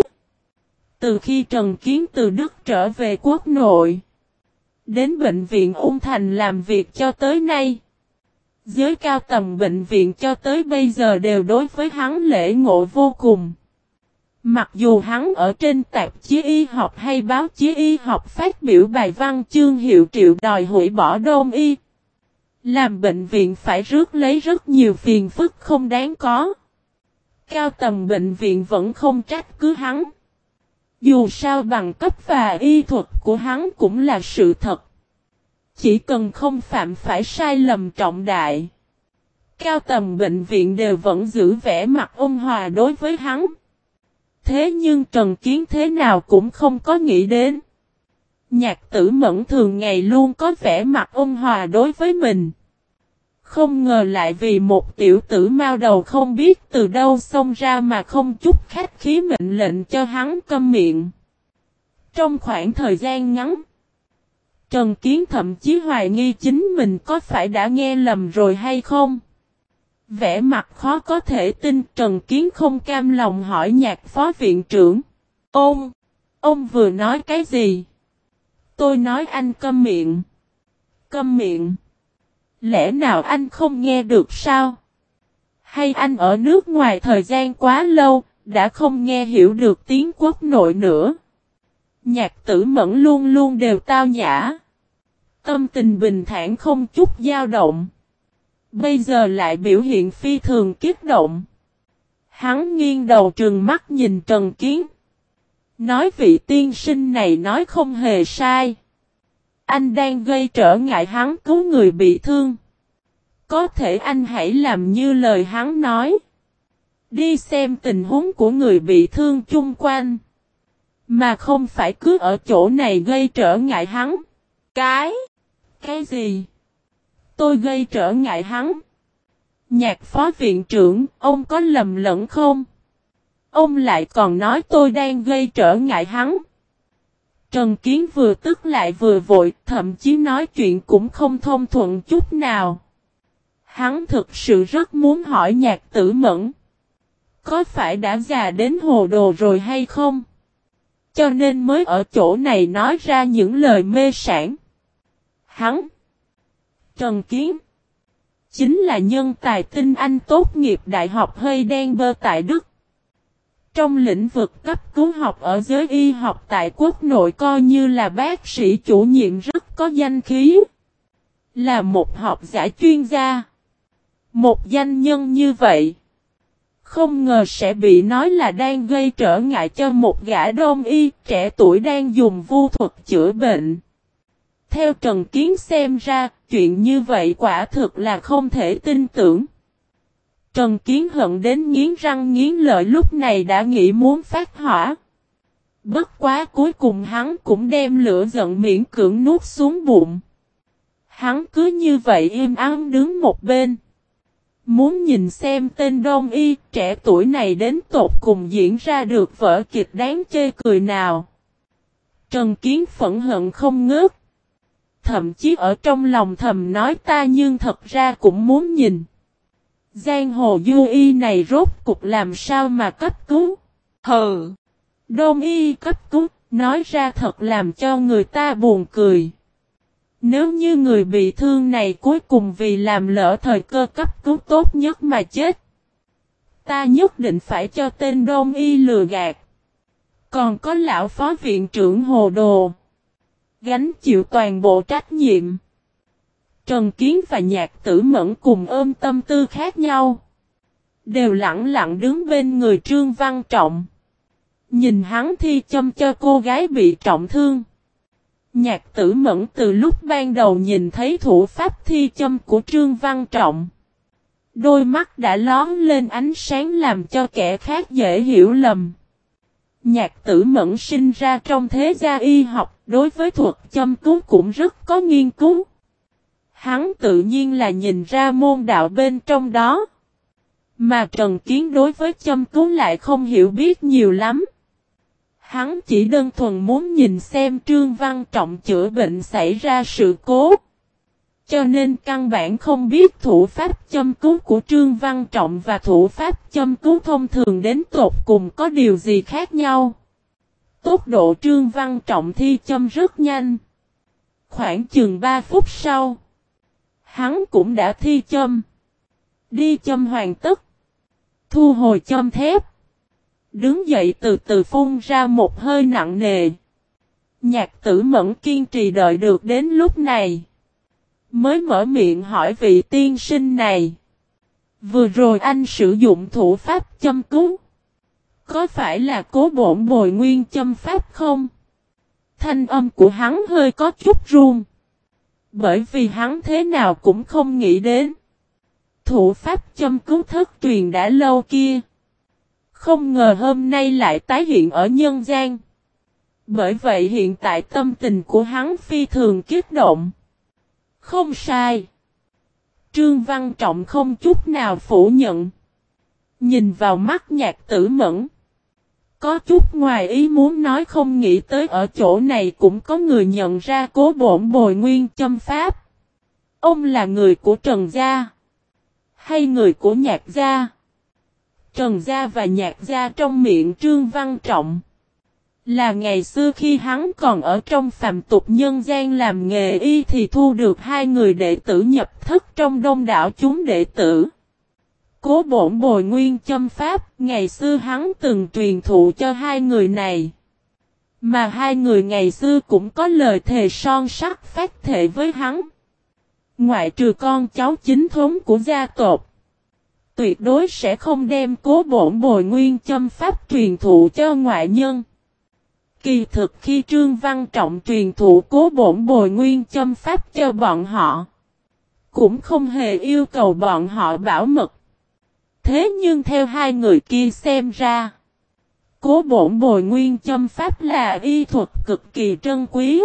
Từ khi Trần Kiến từ Đức trở về quốc nội, đến bệnh viện Ung Thành làm việc cho tới nay, giới cao tầng bệnh viện cho tới bây giờ đều đối với hắn lễ ngộ vô cùng. Mặc dù hắn ở trên tạp chí y học hay báo chí y học phát biểu bài văn chương hiệu triệu đòi hủy bỏ đông y, làm bệnh viện phải rước lấy rất nhiều phiền phức không đáng có. Cao tầng bệnh viện vẫn không trách cứ hắn. Dù sao bằng cấp và y thuật của hắn cũng là sự thật. Chỉ cần không phạm phải sai lầm trọng đại, cao tầng bệnh viện đều vẫn giữ vẻ mặt ôn hòa đối với hắn. Thế nhưng Trần Kiến thế nào cũng không có nghĩ đến. Nhạc Tử Mẫn thường ngày luôn có vẻ mặt ôn hòa đối với mình. Không ngờ lại vì một tiểu tử mao đầu không biết từ đâu xông ra mà không chút khách khí mệnh lệnh cho hắn câm miệng. Trong khoảng thời gian ngắn, Trần Kiến thậm chí hoài nghi chính mình có phải đã nghe lầm rồi hay không. Vẻ mặt khó có thể tin, Trần Kiến không cam lòng hỏi Nhạc phó viện trưởng. Ông, ông vừa nói cái gì? Tôi nói anh câm miệng. Câm miệng. Lẽ nào anh không nghe được sao? Hay anh ở nước ngoài thời gian quá lâu, đã không nghe hiểu được tiếng quốc nội nữa? Nhạc Tử Mẫn luôn luôn đều tao nhã. Tâm tình bình thản không chút dao động. Bây giờ lại biểu hiện phi thường kích động. Hắn nghiêng đầu trừng mắt nhìn Trần Kiến. Nói vị tiên sinh này nói không hề sai. Anh đang gây trở ngại hắn cứu người bị thương. Có thể anh hãy làm như lời hắn nói. Đi xem tình huống của người bị thương chung quanh. Mà không phải cứ ở chỗ này gây trở ngại hắn. Cái? Cái gì? Tôi gây trở ngại hắn. Nhạc phó viện trưởng, ông có lầm lẫn không? Ông lại còn nói tôi đang gây trở ngại hắn. Trần Kiến vừa tức lại vừa vội, thậm chí nói chuyện cũng không thông thuận chút nào. Hắn thực sự rất muốn hỏi Nhạc Tử Mẫn. Có phải đã già đến hồ đồ rồi hay không? Cho nên mới ở chỗ này nói ra những lời mê sảng. Hắn, Trần Kiến, chính là nhân tài tinh anh tốt nghiệp Đại học Heidelberg tại Đức. Trong lĩnh vực cấp cứu học ở giới y học tại quốc nội coi như là bác sĩ chủ nhiệm rất có danh khí. Là một học giả chuyên gia. Một danh nhân như vậy. Không ngờ sẽ bị nói là đang gây trở ngại cho một gã đông y trẻ tuổi đang dùng vu thuật chữa bệnh. Theo Trần Kiến xem ra, chuyện như vậy quả thực là không thể tin tưởng. Trần Kiến hận đến nghiến răng nghiến lợi lúc này đã nghĩ muốn phát hỏa. Bất quá cuối cùng hắn cũng đem lửa giận miễn cưỡng nuốt xuống bụng. Hắn cứ như vậy im ắng đứng một bên. Muốn nhìn xem tên đông y trẻ tuổi này đến tột cùng diễn ra được vở kịch đáng chê cười nào. Trần Kiến phẫn hận không ngớt. Thậm chí ở trong lòng thầm nói ta nhưng thật ra cũng muốn nhìn. Giang hồ du y này rốt cục làm sao mà cấp cứu? Hừ! Đông y cấp cứu, nói ra thật làm cho người ta buồn cười. Nếu như người bị thương này cuối cùng vì làm lỡ thời cơ cấp cứu tốt nhất mà chết, ta nhất định phải cho tên đông y lừa gạt. Còn có lão phó viện trưởng hồ đồ, gánh chịu toàn bộ trách nhiệm. Trần Kiến và Nhạc Tử Mẫn cùng ôm tâm tư khác nhau. Đều lặng lặng đứng bên người Trương Văn Trọng. Nhìn hắn thi châm cho cô gái bị trọng thương. Nhạc Tử Mẫn từ lúc ban đầu nhìn thấy thủ pháp thi châm của Trương Văn Trọng. Đôi mắt đã lón lên ánh sáng làm cho kẻ khác dễ hiểu lầm. Nhạc Tử Mẫn sinh ra trong thế gia y học, đối với thuật châm cứu cũng rất có nghiên cứu. Hắn tự nhiên là nhìn ra môn đạo bên trong đó. Mà Trần Kiến đối với châm cứu lại không hiểu biết nhiều lắm. Hắn chỉ đơn thuần muốn nhìn xem Trương Văn Trọng chữa bệnh xảy ra sự cố. Cho nên căn bản không biết thủ pháp châm cứu của Trương Văn Trọng và thủ pháp châm cứu thông thường đến tột cùng có điều gì khác nhau. Tốc độ Trương Văn Trọng thi châm rất nhanh. Khoảng chừng ba phút sau, hắn cũng đã thi châm. Đi châm hoàn tất. Thu hồi châm thép. Đứng dậy từ từ phun ra một hơi nặng nề. Nhạc Tử Mẫn kiên trì đợi được đến lúc này. Mới mở miệng hỏi vị tiên sinh này. Vừa rồi anh sử dụng thủ pháp châm cứu. Có phải là cố bổn bồi nguyên châm pháp không? Thanh âm của hắn hơi có chút run. Bởi vì hắn thế nào cũng không nghĩ đến. Thủ pháp châm cứu thất truyền đã lâu kia. Không ngờ hôm nay lại tái hiện ở nhân gian. Bởi vậy hiện tại tâm tình của hắn phi thường kích động. Không sai. Trương Văn Trọng không chút nào phủ nhận. Nhìn vào mắt Nhạc Tử Mẫn. Có chút ngoài ý muốn nói không nghĩ tới ở chỗ này cũng có người nhận ra Cố Bổn Bồi Nguyên châm pháp. Ông là người của Trần Gia. Hay người của Nhạc Gia. Trần Gia và Nhạc Gia trong miệng Trương Văn Trọng. Là ngày xưa khi hắn còn ở trong phàm tục nhân gian làm nghề y thì thu được hai người đệ tử nhập thất trong đông đảo chúng đệ tử. Cố Bổn Bồi Nguyên châm pháp, ngày xưa hắn từng truyền thụ cho hai người này. Mà hai người ngày xưa cũng có lời thề son sắt phát thệ với hắn. Ngoại trừ con cháu chính thống của gia tộc. Tuyệt đối sẽ không đem Cố Bổn Bồi Nguyên châm pháp truyền thụ cho ngoại nhân. Kỳ thực khi Trương Văn Trọng truyền thụ Cố Bổn Bồi Nguyên châm pháp cho bọn họ. Cũng không hề yêu cầu bọn họ bảo mật. Thế nhưng theo hai người kia xem ra. Cố Bổn Bồi Nguyên châm pháp là y thuật cực kỳ trân quý.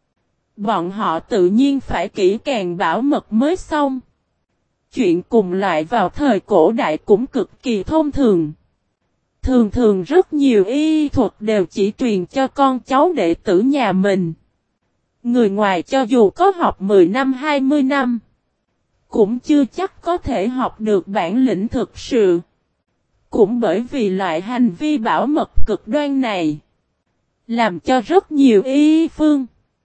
Bọn họ tự nhiên phải kỹ càng bảo mật mới xong. Chuyện cùng loại vào thời cổ đại cũng cực kỳ thông thường. Thường thường rất nhiều y thuật đều chỉ truyền cho con cháu đệ tử nhà mình. Người ngoài cho dù có học mười năm hai mươi năm. Cũng chưa chắc có thể học được bản lĩnh thực sự. Cũng bởi vì loại hành vi bảo mật cực đoan này. Làm cho rất nhiều y phương.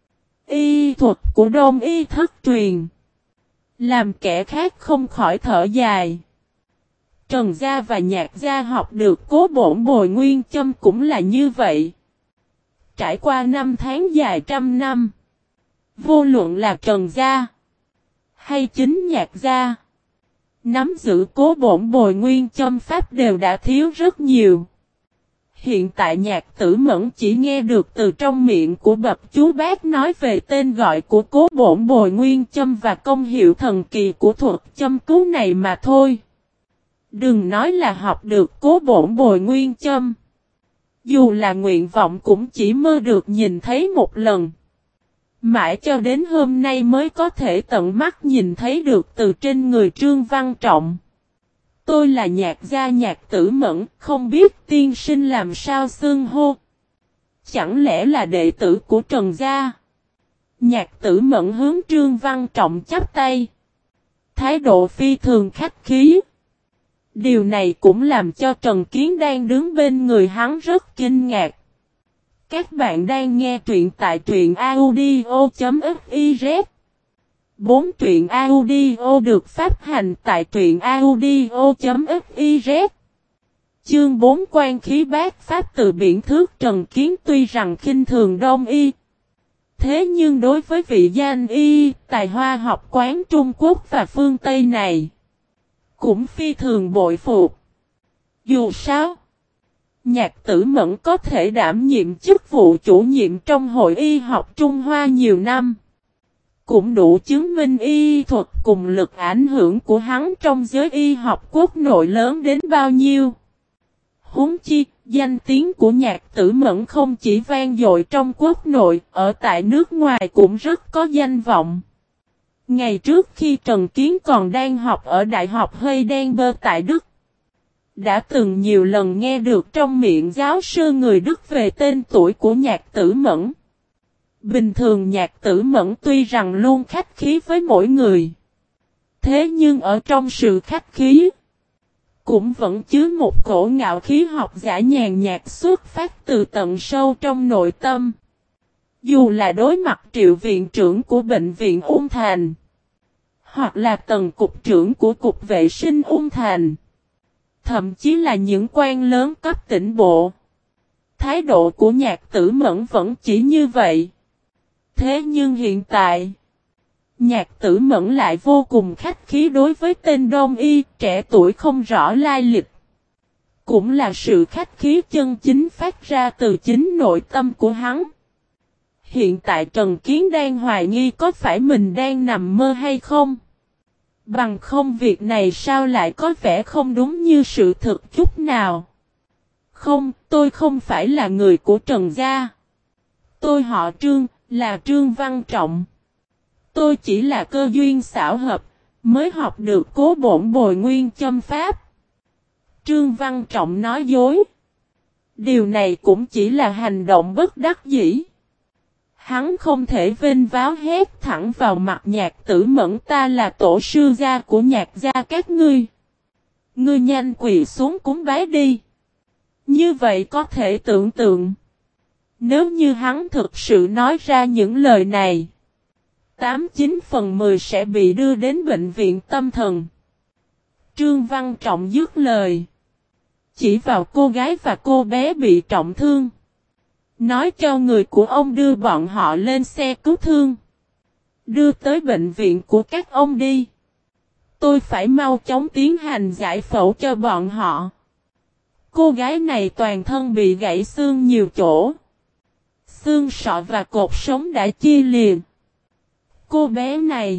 Y thuật của Đông y thất truyền. Làm kẻ khác không khỏi thở dài. Trần Gia và Nhạc Gia học được Cố Bổn Bồi Nguyên châm cũng là như vậy. Trải qua năm tháng dài trăm năm. Vô luận là Trần Gia. Hay chính Nhạc Gia. Nắm giữ Cố Bổn Bồi Nguyên châm pháp đều đã thiếu rất nhiều. Hiện tại Nhạc Tử Mẫn chỉ nghe được từ trong miệng của bậc chú bác nói về tên gọi của Cố Bổn Bồi Nguyên châm và công hiệu thần kỳ của thuật châm cứu này mà thôi. Đừng nói là học được Cố Bổn Bồi Nguyên châm. Dù là nguyện vọng cũng chỉ mơ được nhìn thấy một lần. Mãi cho đến hôm nay mới có thể tận mắt nhìn thấy được từ trên người Trương Văn Trọng. Tôi là Nhạc Gia Nhạc Tử Mẫn, không biết tiên sinh làm sao xưng hô. Chẳng lẽ là đệ tử của Trần Gia? Nhạc Tử Mẫn hướng Trương Văn Trọng chắp tay. Thái độ phi thường khách khí. Điều này cũng làm cho Trần Kiến đang đứng bên người hắn rất kinh ngạc. Các bạn đang nghe truyện tại truyện audio chấm fiz. Bốn truyện audio được phát hành tại truyện audio chấm fiz. Chương bốn Quan khí bát pháp từ biển thước. Trần Kiến tuy rằng khinh thường Đông y. Thế nhưng đối với vị danh y, tài hoa học quán Trung Quốc và phương Tây này, cũng phi thường bội phục. Dù sao, Nhạc Tử Mẫn có thể đảm nhiệm chức vụ chủ nhiệm trong Hội Y học Trung Hoa nhiều năm. Cũng đủ chứng minh y thuật cùng lực ảnh hưởng của hắn trong giới y học quốc nội lớn đến bao nhiêu. Huống chi, danh tiếng của Nhạc Tử Mẫn không chỉ vang dội trong quốc nội, ở tại nước ngoài cũng rất có danh vọng. Ngày trước khi Trần Kiến còn đang học ở Đại học Heidelberg tại Đức, đã từng nhiều lần nghe được trong miệng giáo sư người Đức về tên tuổi của Nhạc Tử Mẫn. Bình thường Nhạc Tử Mẫn tuy rằng luôn khách khí với mỗi người. Thế nhưng ở trong sự khách khí, cũng vẫn chứa một cổ ngạo khí học giả nhàn nhạt xuất phát từ tận sâu trong nội tâm. Dù là đối mặt Triệu viện trưởng của Bệnh viện Ung Thành, hoặc là Tần cục trưởng của Cục Vệ sinh Ung Thành, thậm chí là những quan lớn cấp tỉnh bộ, thái độ của Nhạc Tử Mẫn vẫn chỉ như vậy. Thế nhưng hiện tại, Nhạc Tử Mẫn lại vô cùng khách khí đối với tên Đông y trẻ tuổi không rõ lai lịch. Cũng là sự khách khí chân chính phát ra từ chính nội tâm của hắn. Hiện tại Trần Kiến đang hoài nghi có phải mình đang nằm mơ hay không. Bằng không việc này sao lại có vẻ không đúng như sự thực chút nào. Không, tôi không phải là người của Trần gia. Tôi họ Trương, là Trương Văn Trọng. Tôi chỉ là cơ duyên xảo hợp, mới học được Cố Bổn Bồi Nguyên châm pháp. Trương Văn Trọng nói dối. Điều này cũng chỉ là hành động bất đắc dĩ. Hắn không thể vênh váo hét thẳng vào mặt Nhạc Tử Mẫn, ta là tổ sư gia của Nhạc gia các ngươi. Ngươi nhanh quỳ xuống cúng bái đi. Như vậy có thể tưởng tượng. Nếu như hắn thực sự nói ra những lời này, tám chín phần mười sẽ bị đưa đến bệnh viện tâm thần. Trương Văn Trọng dứt lời. Chỉ vào cô gái và cô bé bị trọng thương. Nói cho người của ông đưa bọn họ lên xe cứu thương. Đưa tới bệnh viện của các ông đi. Tôi phải mau chóng tiến hành giải phẫu cho bọn họ. Cô gái này toàn thân bị gãy xương nhiều chỗ. Xương sọ và cột sống đã chia liền. Cô bé này,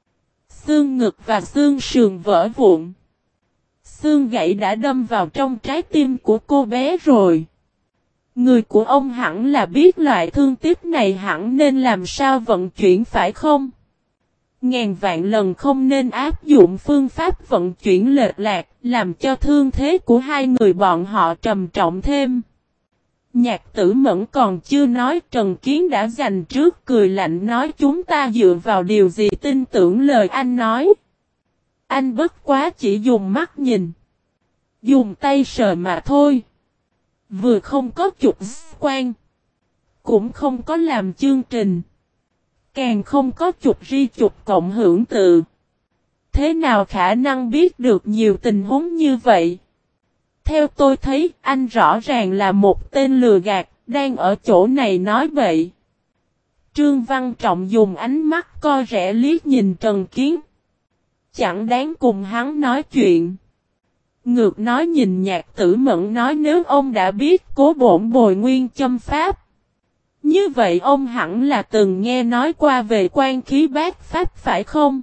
xương ngực và xương sườn vỡ vụn. Xương gãy đã đâm vào trong trái tim của cô bé rồi. Người của ông hẳn là biết loại thương tích này hẳn nên làm sao vận chuyển phải không? Ngàn vạn lần không nên áp dụng phương pháp vận chuyển lệch lạc, làm cho thương thế của hai người bọn họ trầm trọng thêm. Nhạc Tử Mẫn còn chưa nói, Trần Kiến đã giành trước cười lạnh nói, chúng ta dựa vào điều gì tin tưởng lời anh nói. Anh bất quá chỉ dùng mắt nhìn, dùng tay sờ mà thôi. Vừa không có chụp quan, cũng không có làm chương trình, càng không có chụp ri chụp cộng hưởng từ. Thế nào khả năng biết được nhiều tình huống như vậy? Theo tôi thấy, anh rõ ràng là một tên lừa gạt, đang ở chỗ này nói bậy. Trương Văn Trọng dùng ánh mắt co rẻ liếc nhìn Trần Kiến. Chẳng đáng cùng hắn nói chuyện. Ngược nói nhìn Nhạc Tử Mẫn nói, nếu ông đã biết Cố Bổn Bồi Nguyên châm pháp, như vậy ông hẳn là từng nghe nói qua về Quan Khí Bát Pháp phải không?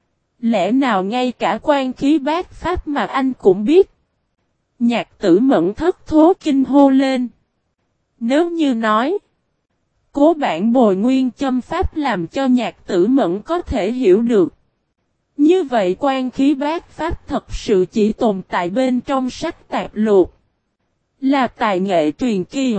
Lẽ nào ngay cả Quan Khí Bát Pháp mà anh cũng biết? Nhạc Tử Mẫn thất thố kinh hô lên. Nếu như nói Cố Bản Bồi Nguyên châm pháp làm cho Nhạc Tử Mẫn có thể hiểu được, như vậy Quan Khí Bát Pháp thật sự chỉ tồn tại bên trong sách tạp lục, là tài nghệ truyền kỳ.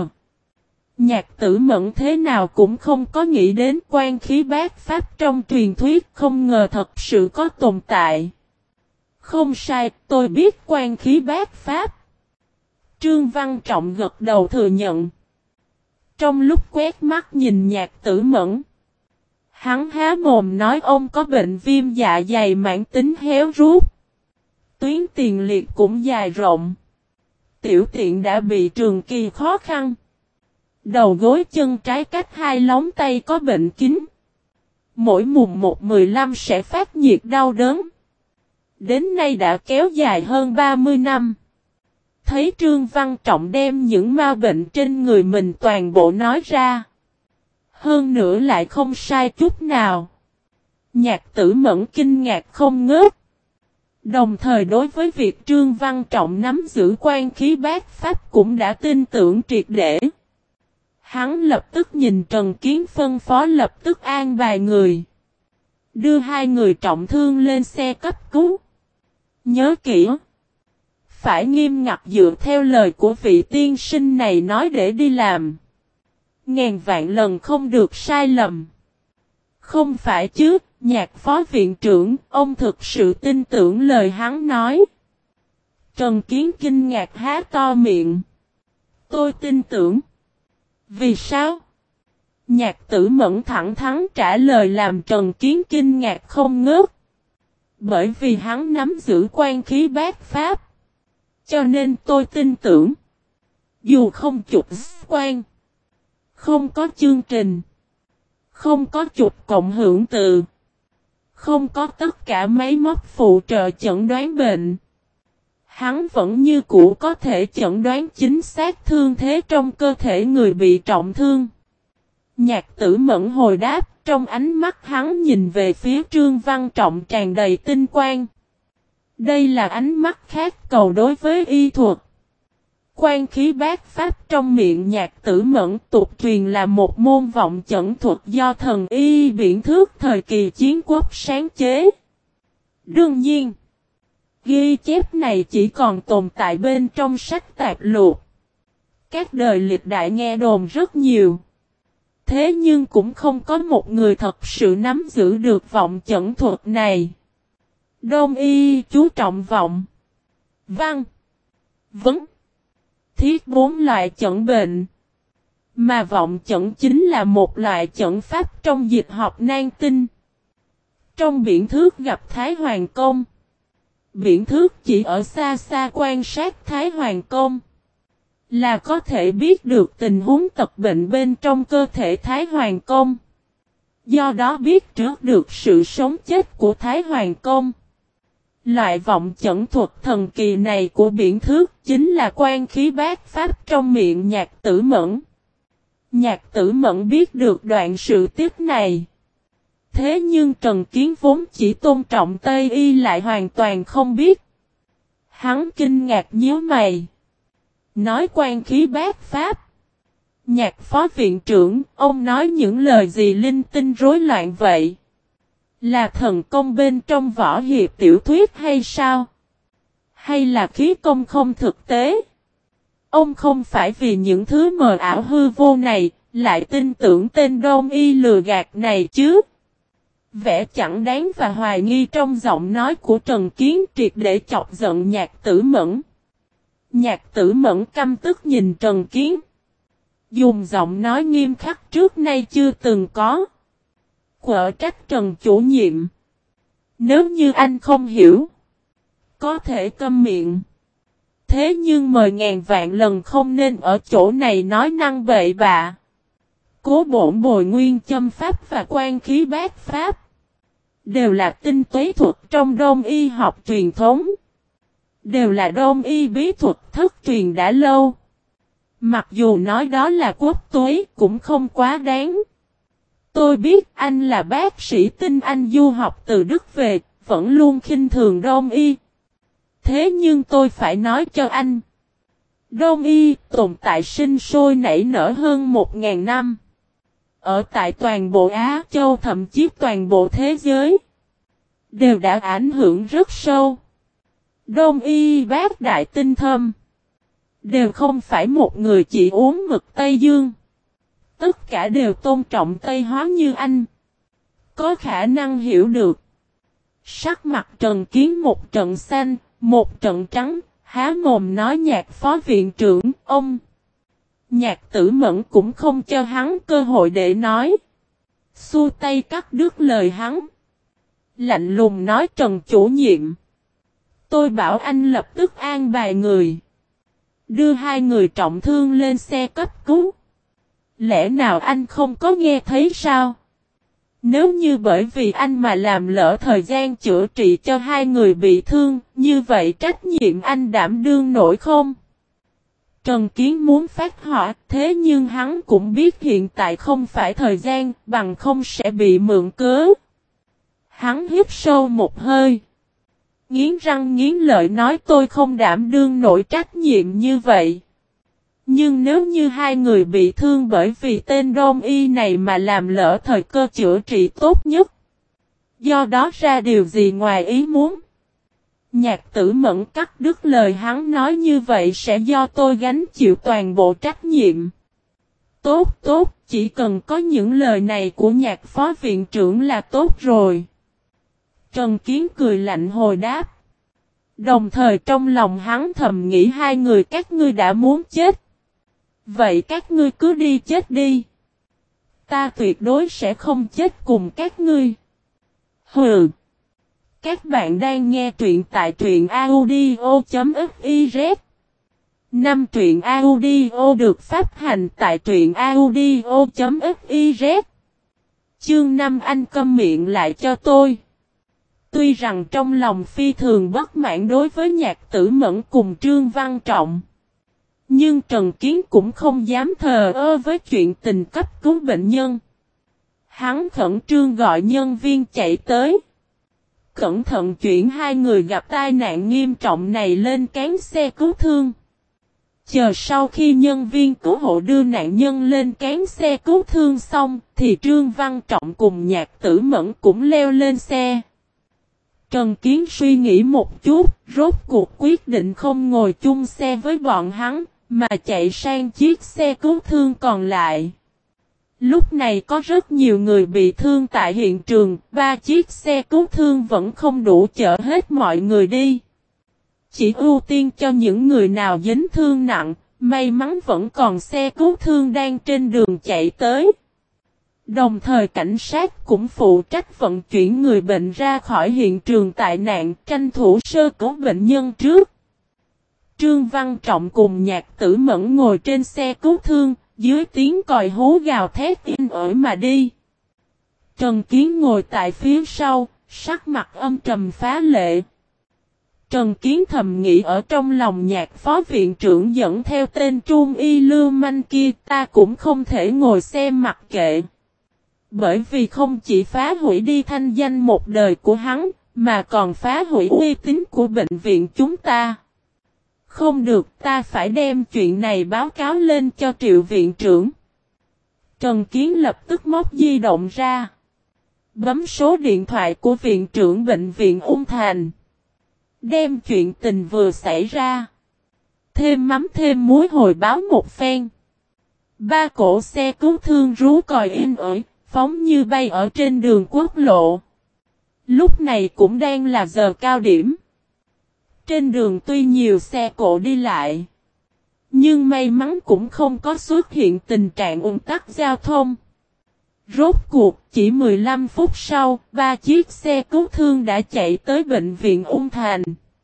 Nhạc Tử Mẫn thế nào cũng không có nghĩ đến Quan Khí Bát Pháp trong truyền thuyết không ngờ thật sự có tồn tại. Không sai, tôi biết Quan Khí Bát Pháp. Trương Văn Trọng gật đầu thừa nhận. Trong lúc quét mắt nhìn Nhạc Tử Mẫn, hắn há mồm nói ông có bệnh viêm dạ dày mãn tính héo rút. Tuyến tiền liệt cũng dài rộng. Tiểu tiện đã bị trường kỳ khó khăn. Đầu gối chân trái cách hai lóng tay có bệnh kín. Mỗi mùng một mười lăm sẽ phát nhiệt đau đớn. Đến nay đã kéo dài hơn ba mươi năm. Thấy Trương Văn Trọng đem những ma bệnh trên người mình toàn bộ nói ra. Hơn nữa lại không sai chút nào. Nhạc Tử Mẫn kinh ngạc không ngớt. Đồng thời đối với việc Trương Văn Trọng nắm giữ Quan Khí Bát Pháp cũng đã tin tưởng triệt để. Hắn lập tức nhìn Trần Kiến phân phó lập tức an bài người. Đưa hai người trọng thương lên xe cấp cứu. Nhớ kỹ. Phải nghiêm ngặt dựa theo lời của vị tiên sinh này nói để đi làm. Ngàn vạn lần không được sai lầm. Không phải chứ, Nhạc phó viện trưởng, ông thực sự tin tưởng lời hắn nói. Trần Kiến kinh ngạc há to miệng. Tôi tin tưởng. Vì sao? Nhạc Tử Mẫn thẳng thắn trả lời làm Trần Kiến kinh ngạc không ngớt. Bởi vì hắn nắm giữ Quan Khí Bát Pháp. Cho nên tôi tin tưởng. Dù không chụp quan, không có chương trình, không có chụp cộng hưởng từ, không có tất cả máy móc phụ trợ chẩn đoán bệnh, hắn vẫn như cũ có thể chẩn đoán chính xác thương thế trong cơ thể người bị trọng thương. Nhạc Tử Mẫn hồi đáp, trong ánh mắt hắn nhìn về phía Trương Văn Trọng tràn đầy tinh quang. Đây là ánh mắt khác cầu đối với y thuật. Quan khí bát pháp trong miệng Nhạc Tử Mẫn tục truyền là một môn vọng chẩn thuật do thần y Biện Thước thời kỳ chiến quốc sáng chế. Đương nhiên, ghi chép này chỉ còn tồn tại bên trong sách tạp lục. Các đời lịch đại nghe đồn rất nhiều. Thế nhưng cũng không có một người thật sự nắm giữ được vọng chẩn thuật này. Đông y chú trọng vọng, văn, vấn, thiết bốn loại chẩn bệnh. Mà vọng chẩn chính là một loại chẩn pháp trong dịch học nan tinh. Trong Biện Thước gặp Thái Hoàng Công. Biện Thước chỉ ở xa xa quan sát Thái Hoàng Công, là có thể biết được tình huống tật bệnh bên trong cơ thể Thái Hoàng Công. Do đó biết trước được sự sống chết của Thái Hoàng Công. Loại vọng chẩn thuật thần kỳ này của Biện Thước chính là quan khí bát pháp trong miệng Nhạc Tử Mẫn. Nhạc Tử Mẫn biết được đoạn sự tiếp này. Thế nhưng Trần Kiến vốn chỉ tôn trọng Tây Y lại hoàn toàn không biết. Hắn kinh ngạc nhíu mày. Nói quan khí bát pháp. Nhạc phó viện trưởng, ông nói những lời gì linh tinh rối loạn vậy? Là thần công bên trong võ hiệp tiểu thuyết hay sao? Hay là khí công không thực tế? Ông không phải vì những thứ mờ ảo hư vô này, lại tin tưởng tên Đông Y lừa gạt này chứ? Vẻ chẳng đáng và hoài nghi trong giọng nói của Trần Kiến triệt để chọc giận Nhạc Tử Mẫn. Nhạc Tử Mẫn căm tức nhìn Trần Kiến. Dùng giọng nói nghiêm khắc trước nay chưa từng có. Quở trách Trần chủ nhiệm. Nếu như anh không hiểu, có thể câm miệng. Thế nhưng mời ngàn vạn lần không nên ở chỗ này nói năng bậy bạ. Cố Bổn Bồi Nguyên châm pháp và quan khí bát pháp đều là tinh túy thuật trong Đông Y học truyền thống. Đều là Đông Y bí thuật thất truyền đã lâu. Mặc dù nói đó là quốc túy cũng không quá đáng. Tôi biết anh là bác sĩ tinh anh du học từ Đức về, vẫn luôn khinh thường Đông Y. Thế nhưng tôi phải nói cho anh. Đông Y tồn tại sinh sôi nảy nở hơn một ngàn năm. Ở tại toàn bộ Á Châu thậm chí toàn bộ thế giới. Đều đã ảnh hưởng rất sâu. Đông Y bác đại tinh thâm. Đều không phải một người chỉ uống mực Tây Dương. Tất cả đều tôn trọng Tây Hóa như anh. Có khả năng hiểu được. Sắc mặt Trần Kiến một trận xanh, một trận trắng, há mồm nói Nhạc phó viện trưởng, ông. Nhạc Tử Mẫn cũng không cho hắn cơ hội để nói. Xua tay cắt đứt lời hắn. Lạnh lùng nói Trần chủ nhiệm. Tôi bảo anh lập tức an bài người. Đưa hai người trọng thương lên xe cấp cứu. Lẽ nào anh không có nghe thấy sao? Nếu như bởi vì anh mà làm lỡ thời gian chữa trị cho hai người bị thương, như vậy trách nhiệm anh đảm đương nổi không? Trần Kiến muốn phát hỏa, thế nhưng hắn cũng biết hiện tại không phải thời gian, bằng không sẽ bị mượn cớ. Hắn hít sâu một hơi. Nghiến răng nghiến lợi nói tôi không đảm đương nổi trách nhiệm như vậy. Nhưng nếu như hai người bị thương bởi vì tên Đông Y này mà làm lỡ thời cơ chữa trị tốt nhất. Do đó ra điều gì ngoài ý muốn. Nhạc Tử Mẫn cắt đứt lời hắn nói như vậy sẽ do tôi gánh chịu toàn bộ trách nhiệm. Tốt tốt, chỉ cần có những lời này của Nhạc phó viện trưởng là tốt rồi. Trần Kiến cười lạnh hồi đáp. Đồng thời trong lòng hắn thầm nghĩ hai người các ngươi đã muốn chết. Vậy các ngươi cứ đi chết đi. Ta tuyệt đối sẽ không chết cùng các ngươi. Hừ. Các bạn đang nghe truyện tại truyện audio.fiz. Năm truyện audio được phát hành tại truyện audio.fiz. Chương năm anh câm miệng lại cho tôi. Tuy rằng trong lòng phi thường bất mãn đối với Nhạc Tử Mẫn cùng Trương Văn Trọng. Nhưng Trần Kiến cũng không dám thờ ơ với chuyện tình cấp cứu bệnh nhân. Hắn khẩn trương gọi nhân viên chạy tới. Cẩn thận chuyển hai người gặp tai nạn nghiêm trọng này lên cán xe cứu thương. Chờ sau khi nhân viên cứu hộ đưa nạn nhân lên cán xe cứu thương xong, thì Trương Văn Trọng cùng Nhạc Tử Mẫn cũng leo lên xe. Trần Kiến suy nghĩ một chút, rốt cuộc quyết định không ngồi chung xe với bọn hắn, mà chạy sang chiếc xe cứu thương còn lại. Lúc này có rất nhiều người bị thương tại hiện trường, ba chiếc xe cứu thương vẫn không đủ chở hết mọi người đi. Chỉ ưu tiên cho những người nào dính thương nặng, may mắn vẫn còn xe cứu thương đang trên đường chạy tới. Đồng thời cảnh sát cũng phụ trách vận chuyển người bệnh ra khỏi hiện trường tai nạn, tranh thủ sơ cứu bệnh nhân trước. Trương Văn Trọng cùng Nhạc Tử Mẫn ngồi trên xe cứu thương, dưới tiếng còi hú gào thét in ỏi mà đi. Trần Kiến ngồi tại phía sau, sắc mặt âm trầm phá lệ. Trần Kiến thầm nghĩ ở trong lòng Nhạc phó viện trưởng dẫn theo tên trung y lưu manh kia, ta cũng không thể ngồi xem mặc kệ. Bởi vì không chỉ phá hủy đi thanh danh một đời của hắn, mà còn phá hủy uy tín của bệnh viện chúng ta. Không được, ta phải đem chuyện này báo cáo lên cho Triệu viện trưởng. Trần Kiến lập tức móc di động ra. Bấm số điện thoại của viện trưởng bệnh viện Ung Thành. Đem chuyện tình vừa xảy ra. Thêm mắm thêm muối hồi báo một phen. Ba cỗ xe cứu thương rú còi in ỏi, phóng như bay ở trên đường quốc lộ. Lúc này cũng đang là giờ cao điểm. Trên đường tuy nhiều xe cộ đi lại, nhưng may mắn cũng không có xuất hiện tình trạng ùn tắc giao thông. Rốt cuộc chỉ mười lăm phút sau, ba chiếc xe cứu thương đã chạy tới bệnh viện Ung Thành.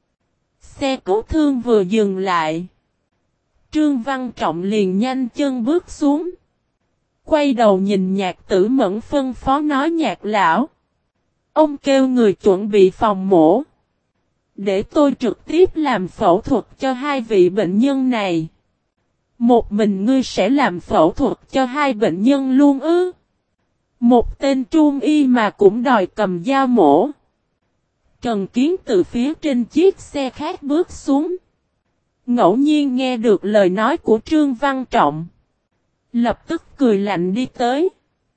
Xe cứu thương vừa dừng lại, Trương Văn Trọng liền nhanh chân bước xuống. Quay đầu nhìn Nhạc Tử Mẫn phân phó nói: Nhạc lão, ông kêu người chuẩn bị phòng mổ, để tôi trực tiếp làm phẫu thuật cho hai vị bệnh nhân này. Một mình ngươi sẽ làm phẫu thuật cho hai bệnh nhân luôn ư? Một tên trung y mà cũng đòi cầm dao mổ. Trần Kiến từ phía trên chiếc xe khác bước xuống. Ngẫu nhiên nghe được lời nói của Trương Văn Trọng, lập tức cười lạnh đi tới.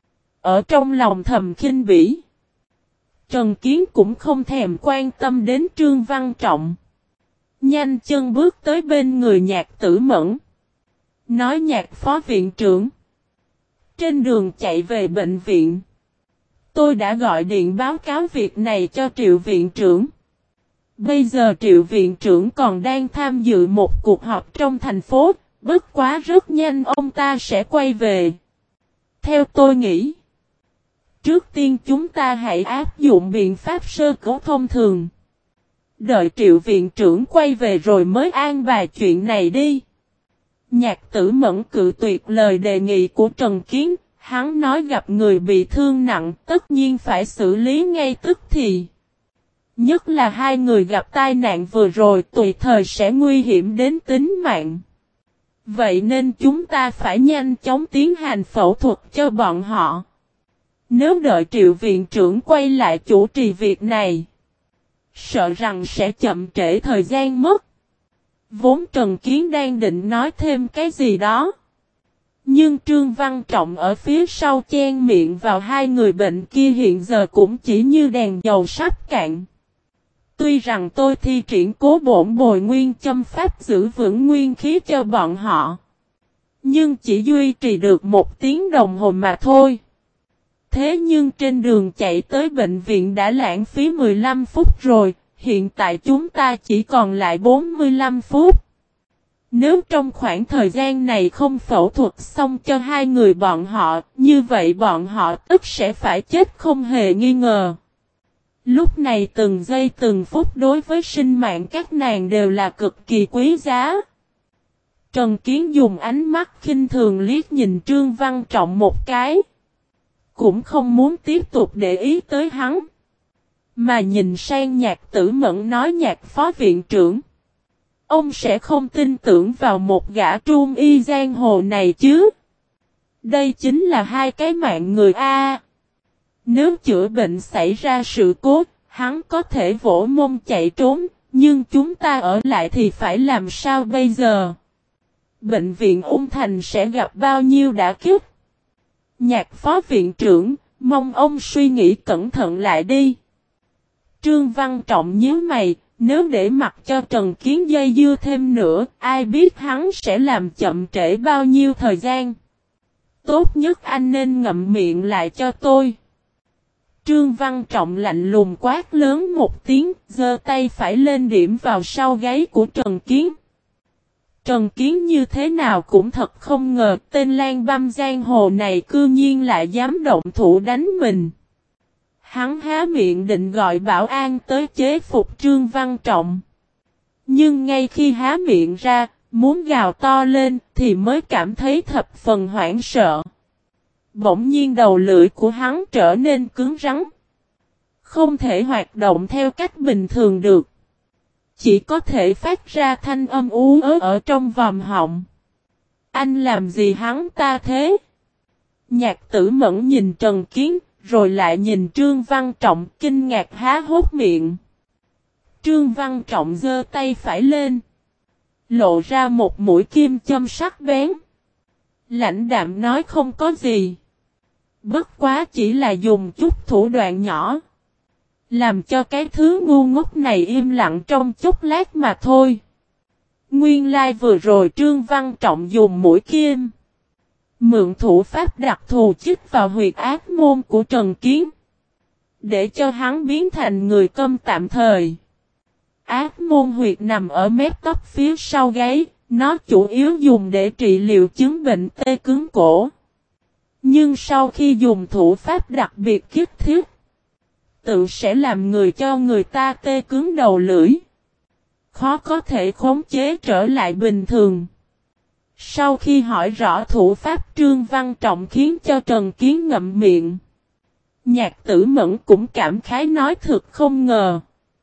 Ở trong lòng thầm khinh bỉ. Trần Kiến cũng không thèm quan tâm đến Trương Văn Trọng. Nhanh chân bước tới bên người Nhạc Tử Mẫn. Nói: Nhạc phó viện trưởng, trên đường chạy về bệnh viện, tôi đã gọi điện báo cáo việc này cho Triệu viện trưởng. Bây giờ Triệu viện trưởng còn đang tham dự một cuộc họp trong thành phố, bất quá rất nhanh ông ta sẽ quay về. Theo tôi nghĩ, trước tiên chúng ta hãy áp dụng biện pháp sơ cứu thông thường. Đợi Triệu viện trưởng quay về rồi mới an bài chuyện này đi. Nhạc Tử Mẫn cự tuyệt lời đề nghị của Trần Kiến. Hắn nói gặp người bị thương nặng tất nhiên phải xử lý ngay tức thì. Nhất là hai người gặp tai nạn vừa rồi tùy thời sẽ nguy hiểm đến tính mạng. Vậy nên chúng ta phải nhanh chóng tiến hành phẫu thuật cho bọn họ. Nếu đợi Triệu viện trưởng quay lại chủ trì việc này, sợ rằng sẽ chậm trễ thời gian mất. Vốn Trần Kiến đang định nói thêm cái gì đó, nhưng Trương Văn Trọng ở phía sau chen miệng vào hai người bệnh kia hiện giờ cũng chỉ như đèn dầu sắp cạn. Tuy rằng tôi thi triển cố bổn bồi nguyên châm pháp giữ vững nguyên khí cho bọn họ, nhưng chỉ duy trì được một tiếng đồng hồ mà thôi. Thế nhưng trên đường chạy tới bệnh viện đã lãng phí mười lăm phút rồi, hiện tại chúng ta chỉ còn lại bốn mươi lăm phút. Nếu trong khoảng thời gian này không phẫu thuật xong cho hai người bọn họ, như vậy bọn họ tức sẽ phải chết không hề nghi ngờ. Lúc này từng giây từng phút đối với sinh mạng các nàng đều là cực kỳ quý giá. Trần Kiến dùng ánh mắt khinh thường liếc nhìn Trương Văn Trọng một cái. Cũng không muốn tiếp tục để ý tới hắn, mà nhìn sang Nhạc Tử Mẫn nói: Nhạc phó viện trưởng, Ông sẽ không tin tưởng vào một gã trung y giang hồ này chứ. Đây chính là hai cái mạng người A. Nếu chữa bệnh xảy ra sự cố, hắn có thể vỗ mông chạy trốn, nhưng chúng ta ở lại thì phải làm sao bây giờ? Bệnh viện Ung Thành sẽ gặp bao nhiêu đả kích? Nhạc phó viện trưởng, mong ông suy nghĩ cẩn thận lại đi. Trương Văn Trọng nhíu mày, nếu để mặc cho Trần Kiến dây dưa thêm nữa, ai biết hắn sẽ làm chậm trễ bao nhiêu thời gian. Tốt nhất anh nên ngậm miệng lại cho tôi. Trương Văn Trọng lạnh lùng quát lớn một tiếng, giơ tay phải lên điểm vào sau gáy của Trần Kiến. Trần Kiến như thế nào cũng thật không ngờ tên lang băm giang hồ này cư nhiên lại dám động thủ đánh mình. Hắn há miệng định gọi bảo an tới chế phục Trương Văn Trọng. Nhưng ngay khi há miệng ra, muốn gào to lên thì mới cảm thấy thập phần hoảng sợ. Bỗng nhiên đầu lưỡi của hắn trở nên cứng rắn. Không thể hoạt động theo cách bình thường được. Chỉ có thể phát ra thanh âm ú ớ ở trong vòm họng. Anh làm gì hắn ta thế? Nhạc Tử Mẫn nhìn Trần Kiến, rồi lại nhìn Trương Văn Trọng kinh ngạc há hốt miệng. Trương Văn Trọng giơ tay phải lên. Lộ ra một mũi kim châm sắc bén. Lãnh đạm nói không có gì. Bất quá chỉ là dùng chút thủ đoạn nhỏ. Làm cho cái thứ ngu ngốc này im lặng trong chốc lát mà thôi. Nguyên lai vừa rồi Trương Văn Trọng dùng mũi kim. Mượn thủ pháp đặc thù chích vào huyệt ác môn của Trần Kiến. Để cho hắn biến thành người câm tạm thời. Ác môn huyệt nằm ở mép tóc phía sau gáy. Nó chủ yếu dùng để trị liệu chứng bệnh tê cứng cổ. Nhưng sau khi dùng thủ pháp đặc biệt kích thiết. Tự sẽ làm người cho người ta tê cứng đầu lưỡi. Khó có thể khống chế trở lại bình thường. Sau khi hỏi rõ thủ pháp Trương Văn Trọng khiến cho Trần Kiến ngậm miệng. Nhạc Tử Mẫn cũng cảm khái nói thực không ngờ.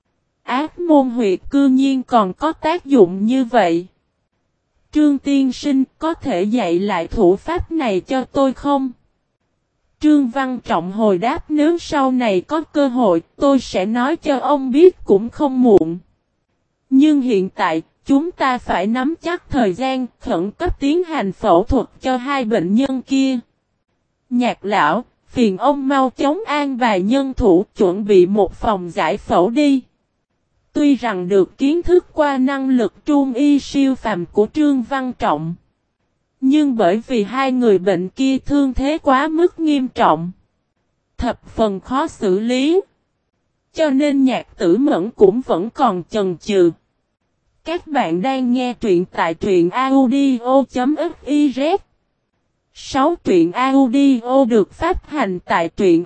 Ác môn huyệt cư nhiên còn có tác dụng như vậy. Trương tiên sinh có thể dạy lại thủ pháp này cho tôi không? Trương Văn Trọng hồi đáp nếu sau này có cơ hội tôi sẽ nói cho ông biết cũng không muộn. Nhưng hiện tại chúng ta phải nắm chắc thời gian khẩn cấp tiến hành phẫu thuật cho hai bệnh nhân kia. Nhạc lão, phiền ông mau chóng an bài nhân thủ chuẩn bị một phòng giải phẫu đi. Tuy rằng được kiến thức qua năng lực trung y siêu phàm của Trương Văn Trọng. Nhưng bởi vì hai người bệnh kia thương thế quá mức nghiêm trọng. Thập phần khó xử lý. Cho nên Nhạc Tử Mẫn cũng vẫn còn chần chừ. Các bạn đang nghe truyện tại truyện audio.fiz. sáu Truyện audio được phát hành tại truyện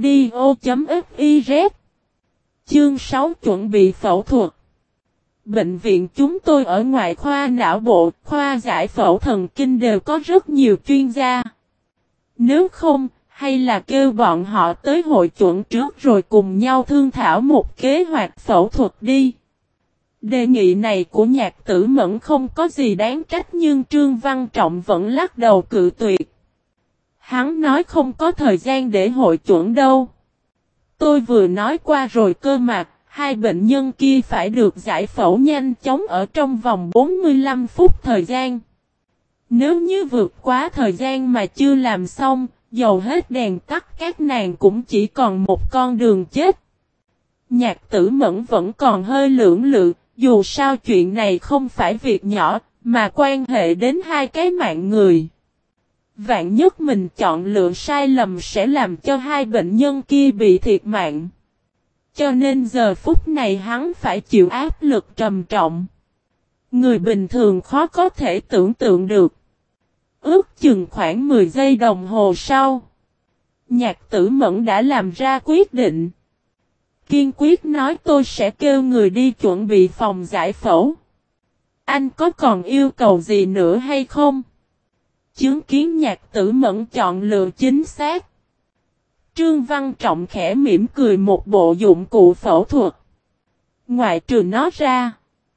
audio.fiz. Chương sáu chuẩn bị phẫu thuật. Bệnh viện chúng tôi ở ngoại khoa não bộ, khoa giải phẫu thần kinh đều có rất nhiều chuyên gia. Nếu không, hay là kêu bọn họ tới hội chuẩn trước rồi cùng nhau thương thảo một kế hoạch phẫu thuật đi. Đề nghị này của Nhạc Tử Mẫn không có gì đáng trách nhưng Trương Văn Trọng vẫn lắc đầu cự tuyệt. Hắn nói không có thời gian để hội chuẩn đâu. Tôi vừa nói qua rồi cơ mà, hai bệnh nhân kia phải được giải phẫu nhanh chóng ở trong vòng bốn mươi lăm phút thời gian. Nếu như vượt quá thời gian mà chưa làm xong, dầu hết đèn tắt các nàng cũng chỉ còn một con đường chết. Nhạc Tử Mẫn vẫn còn hơi lưỡng lự, dù sao chuyện này không phải việc nhỏ, mà quan hệ đến hai cái mạng người. Vạn nhất mình chọn lựa sai lầm sẽ làm cho hai bệnh nhân kia bị thiệt mạng. Cho nên giờ phút này hắn phải chịu áp lực trầm trọng. Người bình thường khó có thể tưởng tượng được. Ước chừng khoảng mười giây đồng hồ sau. Nhạc Tử Mẫn đã làm ra quyết định. Kiên quyết nói tôi sẽ kêu người đi chuẩn bị phòng giải phẫu. Anh có còn yêu cầu gì nữa hay không? Chứng kiến Nhạc Tử Mẫn chọn lựa chính xác. Trương Văn Trọng khẽ mỉm cười một bộ dụng cụ phẫu thuật. Ngoại trừ nó ra,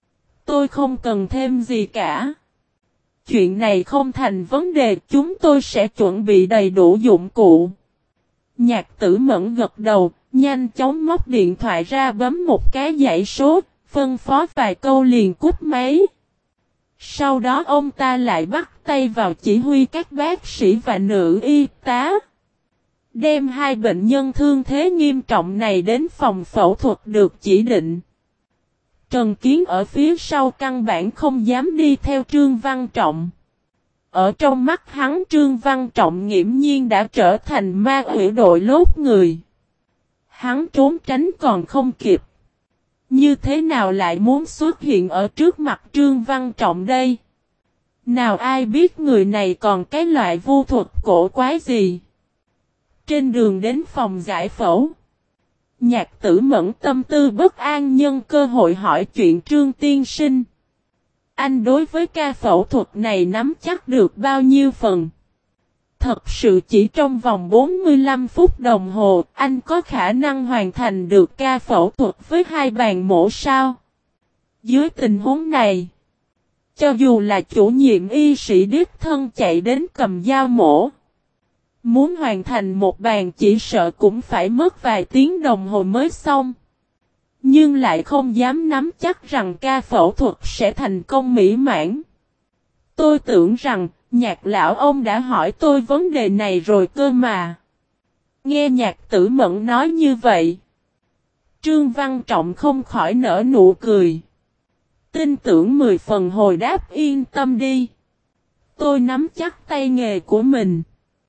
Tôi không cần thêm gì cả. Chuyện này không thành vấn đề, chúng tôi sẽ chuẩn bị đầy đủ dụng cụ. Nhạc Tử Mẫn gật đầu, nhanh chóng móc điện thoại ra bấm một cái dãy số, phân phó vài câu liền cúp máy. Sau đó ông ta lại bắt tay vào chỉ huy các bác sĩ và nữ y tá. Đem hai bệnh nhân thương thế nghiêm trọng này đến phòng phẫu thuật được chỉ định. Trần Kiến ở phía sau căn bản không dám đi theo Trương Văn Trọng. Ở trong mắt hắn, Trương Văn Trọng nghiễm nhiên đã trở thành ma quỷ đội lốt người. Hắn trốn tránh còn không kịp. Như thế nào lại muốn xuất hiện ở trước mặt Trương Văn Trọng đây? Nào ai biết người này còn cái loại vu thuật cổ quái gì? Trên đường đến phòng giải phẫu, Nhạc Tử Mẫn tâm tư bất an nhân cơ hội hỏi chuyện Trương tiên sinh. Anh đối với ca phẫu thuật này nắm chắc được bao nhiêu phần? Thật sự chỉ trong vòng bốn mươi lăm phút đồng hồ, anh có khả năng hoàn thành được ca phẫu thuật với hai bàn mổ sao? Dưới tình huống này, cho dù là chủ nhiệm y sĩ đích thân chạy đến cầm dao mổ, muốn hoàn thành một bàn chỉ sợ cũng phải mất vài tiếng đồng hồ mới xong. Nhưng lại không dám nắm chắc rằng ca phẫu thuật sẽ thành công mỹ mãn. Tôi tưởng rằng Nhạc lão ông đã hỏi tôi vấn đề này rồi cơ mà. Nghe Nhạc Tử Mẫn nói như vậy, Trương Văn Trọng không khỏi nở nụ cười. Tin tưởng mười phần hồi đáp, yên tâm đi. Tôi nắm chắc tay nghề của mình.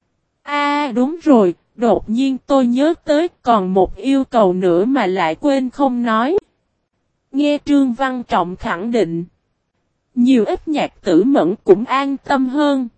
À đúng rồi, đột nhiên tôi nhớ tới còn một yêu cầu nữa mà lại quên không nói. Nghe Trương Văn Trọng khẳng định, nhiều ít Nhạc Tử Mẫn cũng an tâm hơn.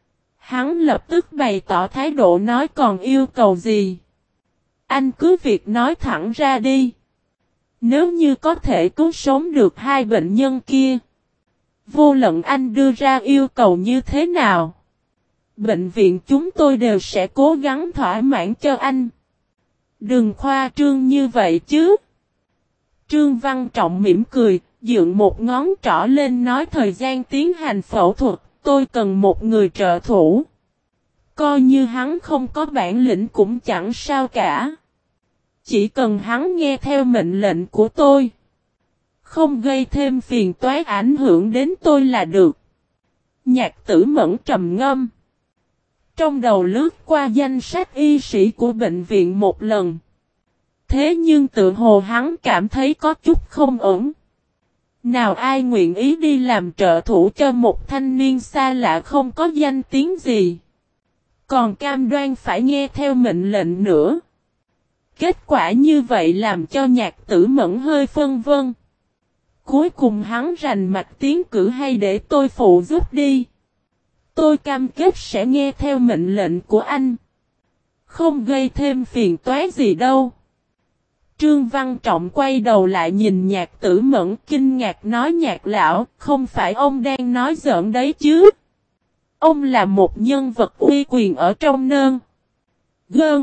Hắn lập tức bày tỏ thái độ nói còn yêu cầu gì. Anh cứ việc nói thẳng ra đi. Nếu như có thể cứu sống được hai bệnh nhân kia, vô luận anh đưa ra yêu cầu như thế nào, bệnh viện chúng tôi đều sẽ cố gắng thỏa mãn cho anh. Đừng khoa trương như vậy chứ. Trương Văn Trọng mỉm cười, dựng một ngón trỏ lên nói thời gian tiến hành phẫu thuật, tôi cần một người trợ thủ. Coi như hắn không có bản lĩnh cũng chẳng sao cả. Chỉ cần hắn nghe theo mệnh lệnh của tôi, không gây thêm phiền toái ảnh hưởng đến tôi là được. Nhạc Tử Mẫn trầm ngâm. Trong đầu lướt qua danh sách y sĩ của bệnh viện một lần. Thế nhưng tự hồ hắn cảm thấy có chút không ổn. Nào ai nguyện ý đi làm trợ thủ cho một thanh niên xa lạ không có danh tiếng gì. Còn cam đoan phải nghe theo mệnh lệnh nữa. Kết quả như vậy làm cho Nhạc Tử Mẫn hơi phân vân. Cuối cùng hắn rành mạch tiến cử hay để tôi phụ giúp đi. Tôi cam kết sẽ nghe theo mệnh lệnh của anh. Không gây thêm phiền toái gì đâu. Trương Văn Trọng quay đầu lại nhìn Nhạc Tử Mẫn kinh ngạc nói Nhạc lão, không phải ông đang nói giỡn đấy chứ. Ông là một nhân vật uy quyền ở trong nơn. Gơn.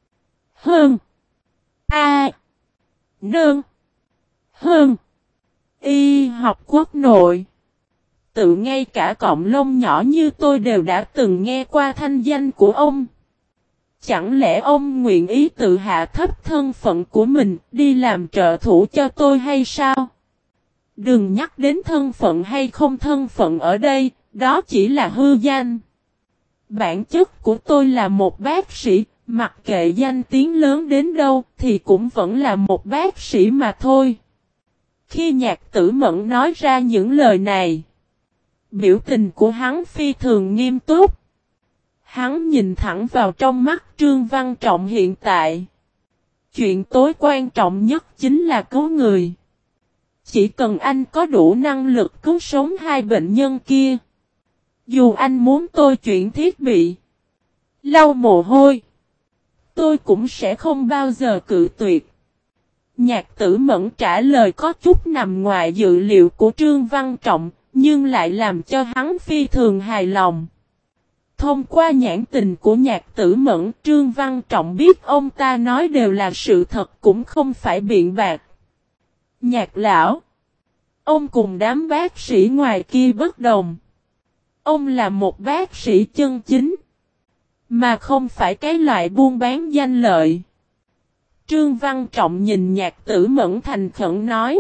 Hơn. A. Nơn. Hơn. Y học quốc nội. Tự ngay cả cọng lông nhỏ như tôi đều đã từng nghe qua thanh danh của ông. Chẳng lẽ ông nguyện ý tự hạ thấp thân phận của mình đi làm trợ thủ cho tôi hay sao? Đừng nhắc đến thân phận hay không thân phận ở đây, đó chỉ là hư danh. Bản chất của tôi là một bác sĩ, mặc kệ danh tiếng lớn đến đâu thì cũng vẫn là một bác sĩ mà thôi. Khi Nhạc Tử Mẫn nói ra những lời này, biểu tình của hắn phi thường nghiêm túc. Hắn nhìn thẳng vào trong mắt Trương Văn Trọng hiện tại. Chuyện tối quan trọng nhất chính là cứu người. Chỉ cần anh có đủ năng lực cứu sống hai bệnh nhân kia. Dù anh muốn tôi chuyển thiết bị, lau mồ hôi, tôi cũng sẽ không bao giờ cự tuyệt. Nhạc Tử Mẫn trả lời có chút nằm ngoài dự liệu của Trương Văn Trọng, nhưng lại làm cho hắn phi thường hài lòng. Thông qua nhãn tình của Nhạc Tử Mẫn, Trương Văn Trọng biết ông ta nói đều là sự thật cũng không phải biện bạc. Nhạc lão, Ông cùng đám bác sĩ ngoài kia bất đồng. Ông là một bác sĩ chân chính, mà không phải cái loại buôn bán danh lợi. Trương Văn Trọng nhìn Nhạc Tử Mẫn thành khẩn nói.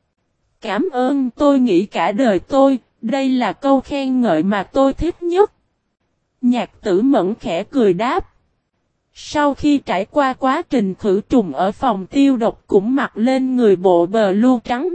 Cảm ơn, tôi nghĩ cả đời tôi, đây là câu khen ngợi mà tôi thích nhất. Nhạc Tử Mẫn khẽ cười đáp. Sau khi trải qua quá trình khử trùng ở phòng tiêu độc cũng mặc lên người bộ bờ lu trắng.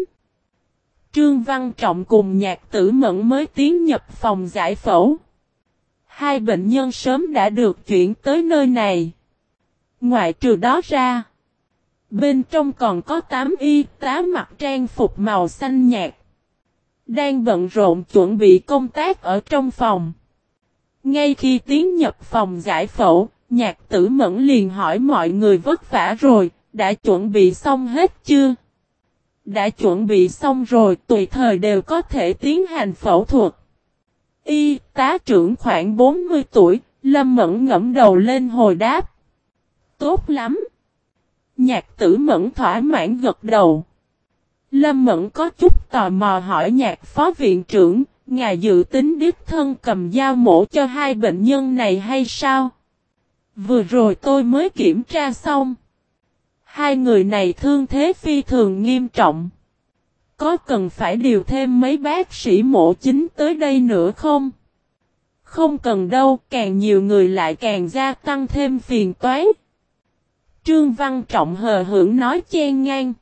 Trương Văn Trọng cùng Nhạc Tử Mẫn mới tiến nhập phòng giải phẫu. Hai bệnh nhân sớm đã được chuyển tới nơi này. Ngoại trừ đó ra, bên trong còn có tám y tá mặc trang phục màu xanh nhạt, đang bận rộn chuẩn bị công tác ở trong phòng. Ngay khi tiến nhập phòng giải phẫu, Nhạc Tử Mẫn liền hỏi mọi người vất vả rồi, đã chuẩn bị xong hết chưa? Đã chuẩn bị xong rồi, tùy thời đều có thể tiến hành phẫu thuật. Y tá trưởng khoảng bốn mươi tuổi, Lâm Mẫn ngẫm đầu lên hồi đáp. Tốt lắm. Nhạc Tử Mẫn thỏa mãn gật đầu. Lâm Mẫn có chút tò mò hỏi Nhạc phó viện trưởng, ngài dự tính đích thân cầm dao mổ cho hai bệnh nhân này hay sao? Vừa rồi tôi mới kiểm tra xong. Hai người này thương thế phi thường nghiêm trọng. Có cần phải điều thêm mấy bác sĩ mổ chính tới đây nữa không? Không cần đâu, càng nhiều người lại càng gia tăng thêm phiền toái. Trương Văn Trọng hờ hững nói chen ngang.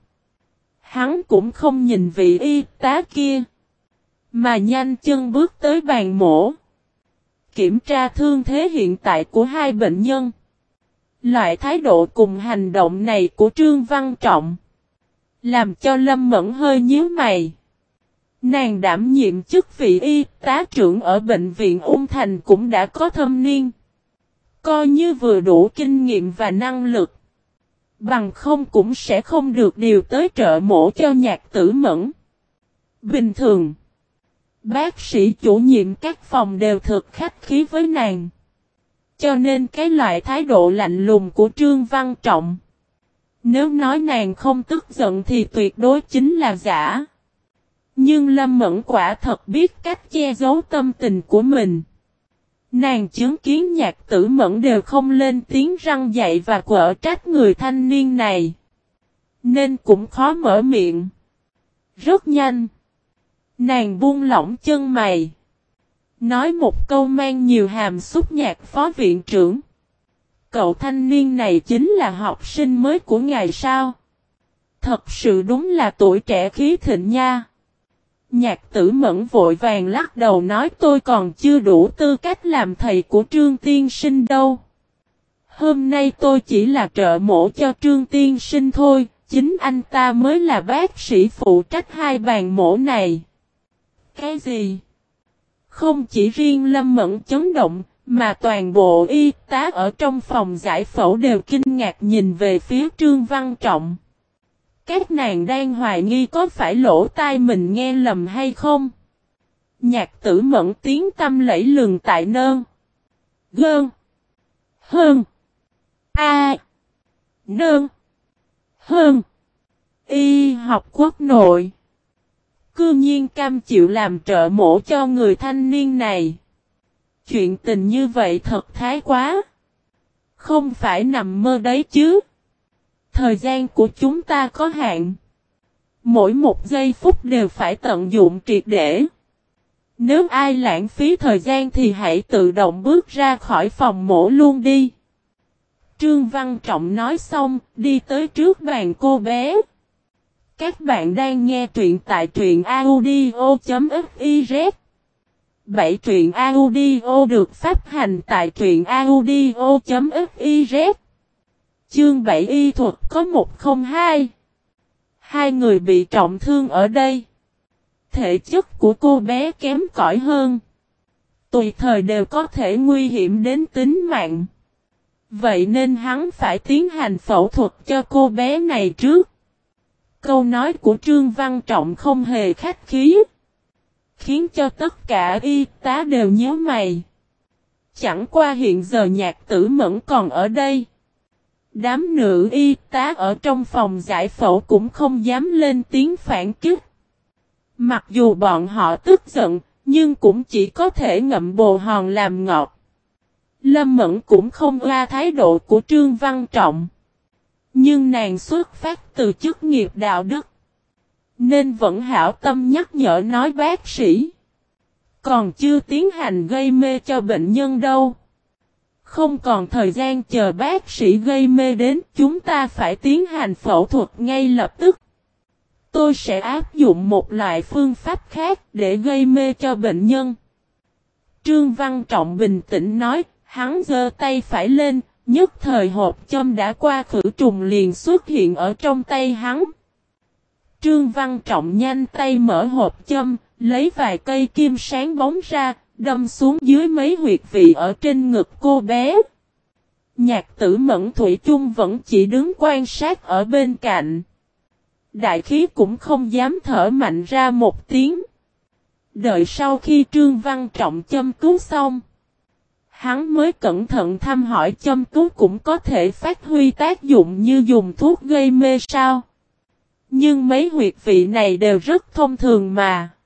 Hắn cũng không nhìn vị y tá kia, mà nhanh chân bước tới bàn mổ. Kiểm tra thương thế hiện tại của hai bệnh nhân. Loại thái độ cùng hành động này của Trương Văn Trọng làm cho Lâm Mẫn hơi nhíu mày. Nàng đảm nhiệm chức vị y tá trưởng ở bệnh viện Ung Thành cũng đã có thâm niên, coi như vừa đủ kinh nghiệm và năng lực. Bằng không cũng sẽ không được điều tới trợ mổ cho Nhạc Tử Mẫn. Bình thường, bác sĩ chủ nhiệm các phòng đều thực khách khí với nàng. Cho nên cái loại thái độ lạnh lùng của Trương Văn Trọng, nếu nói nàng không tức giận thì tuyệt đối chính là giả. Nhưng Lâm Mẫn quả thật biết cách che giấu tâm tình của mình. Nàng chứng kiến Nhạc Tử Mẫn đều không lên tiếng răng dạy và quở trách người thanh niên này, nên cũng khó mở miệng. Rất nhanh, nàng buông lỏng chân mày, nói một câu mang nhiều hàm xúc. Nhạc phó viện trưởng, cậu thanh niên này chính là học sinh mới của ngài sao? Thật sự đúng là tuổi trẻ khí thịnh nha. Nhạc Tử Mẫn vội vàng lắc đầu nói tôi còn chưa đủ tư cách làm thầy của Trương tiên sinh đâu. Hôm nay tôi chỉ là trợ mổ cho Trương tiên sinh thôi, chính anh ta mới là bác sĩ phụ trách hai bàn mổ này. Cái gì? Không chỉ riêng Lâm Mẫn chấn động, mà toàn bộ y tá ở trong phòng giải phẫu đều kinh ngạc nhìn về phía Trương Văn Trọng. Các nàng đang hoài nghi có phải lỗ tai mình nghe lầm hay không. Nhạc Tử Mẫn tiếng tâm lẫy lừng tại nơn. Gơn. Hơn. A. Nơn. Hơn. Y học quốc nội. Cư nhiên cam chịu làm trợ mổ cho người thanh niên này. Chuyện tình như vậy thật thái quá. Không phải nằm mơ đấy chứ. Thời gian của chúng ta có hạn. Mỗi một giây phút đều phải tận dụng triệt để. Nếu ai lãng phí thời gian thì hãy tự động bước ra khỏi phòng mổ luôn đi. Trương Văn Trọng nói xong, đi tới trước bàn cô bé. Các bạn đang nghe truyện tại truyện audio.fiz. bảy truyện audio được phát hành tại truyện audio.fiz. Chương bảy y thuật có một không hai. Hai người bị trọng thương ở đây. Thể chất của cô bé kém cỏi hơn. Tùy thời đều có thể nguy hiểm đến tính mạng. Vậy nên hắn phải tiến hành phẫu thuật cho cô bé này trước. Câu nói của Trương Văn Trọng không hề khách khí, khiến cho tất cả y tá đều nhíu mày. Chẳng qua hiện giờ Nhạc Tử Mẫn còn ở đây. Đám nữ y tá ở trong phòng giải phẫu cũng không dám lên tiếng phản kích. Mặc dù bọn họ tức giận, nhưng cũng chỉ có thể ngậm bồ hòn làm ngọt. Lâm Mẫn cũng không oa thái độ của Trương Văn Trọng. Nhưng nàng xuất phát từ chức nghiệp đạo đức, nên vẫn hảo tâm nhắc nhở nói bác sĩ. Còn chưa tiến hành gây mê cho bệnh nhân đâu. Không còn thời gian chờ bác sĩ gây mê đến, chúng ta phải tiến hành phẫu thuật ngay lập tức. Tôi sẽ áp dụng một loại phương pháp khác để gây mê cho bệnh nhân. Trương Văn Trọng bình tĩnh nói, hắn giơ tay phải lên, nhất thời hộp châm đã qua khử trùng liền xuất hiện ở trong tay hắn. Trương Văn Trọng nhanh tay mở hộp châm, lấy vài cây kim sáng bóng ra, đâm xuống dưới mấy huyệt vị ở trên ngực cô bé. Nhạc Tử Mẫn thủy chung vẫn chỉ đứng quan sát ở bên cạnh. Đại khí cũng không dám thở mạnh ra một tiếng. Đợi sau khi Trương Văn Trọng châm cứu xong, hắn mới cẩn thận thăm hỏi châm cứu cũng có thể phát huy tác dụng như dùng thuốc gây mê sao. Nhưng mấy huyệt vị này đều rất thông thường mà.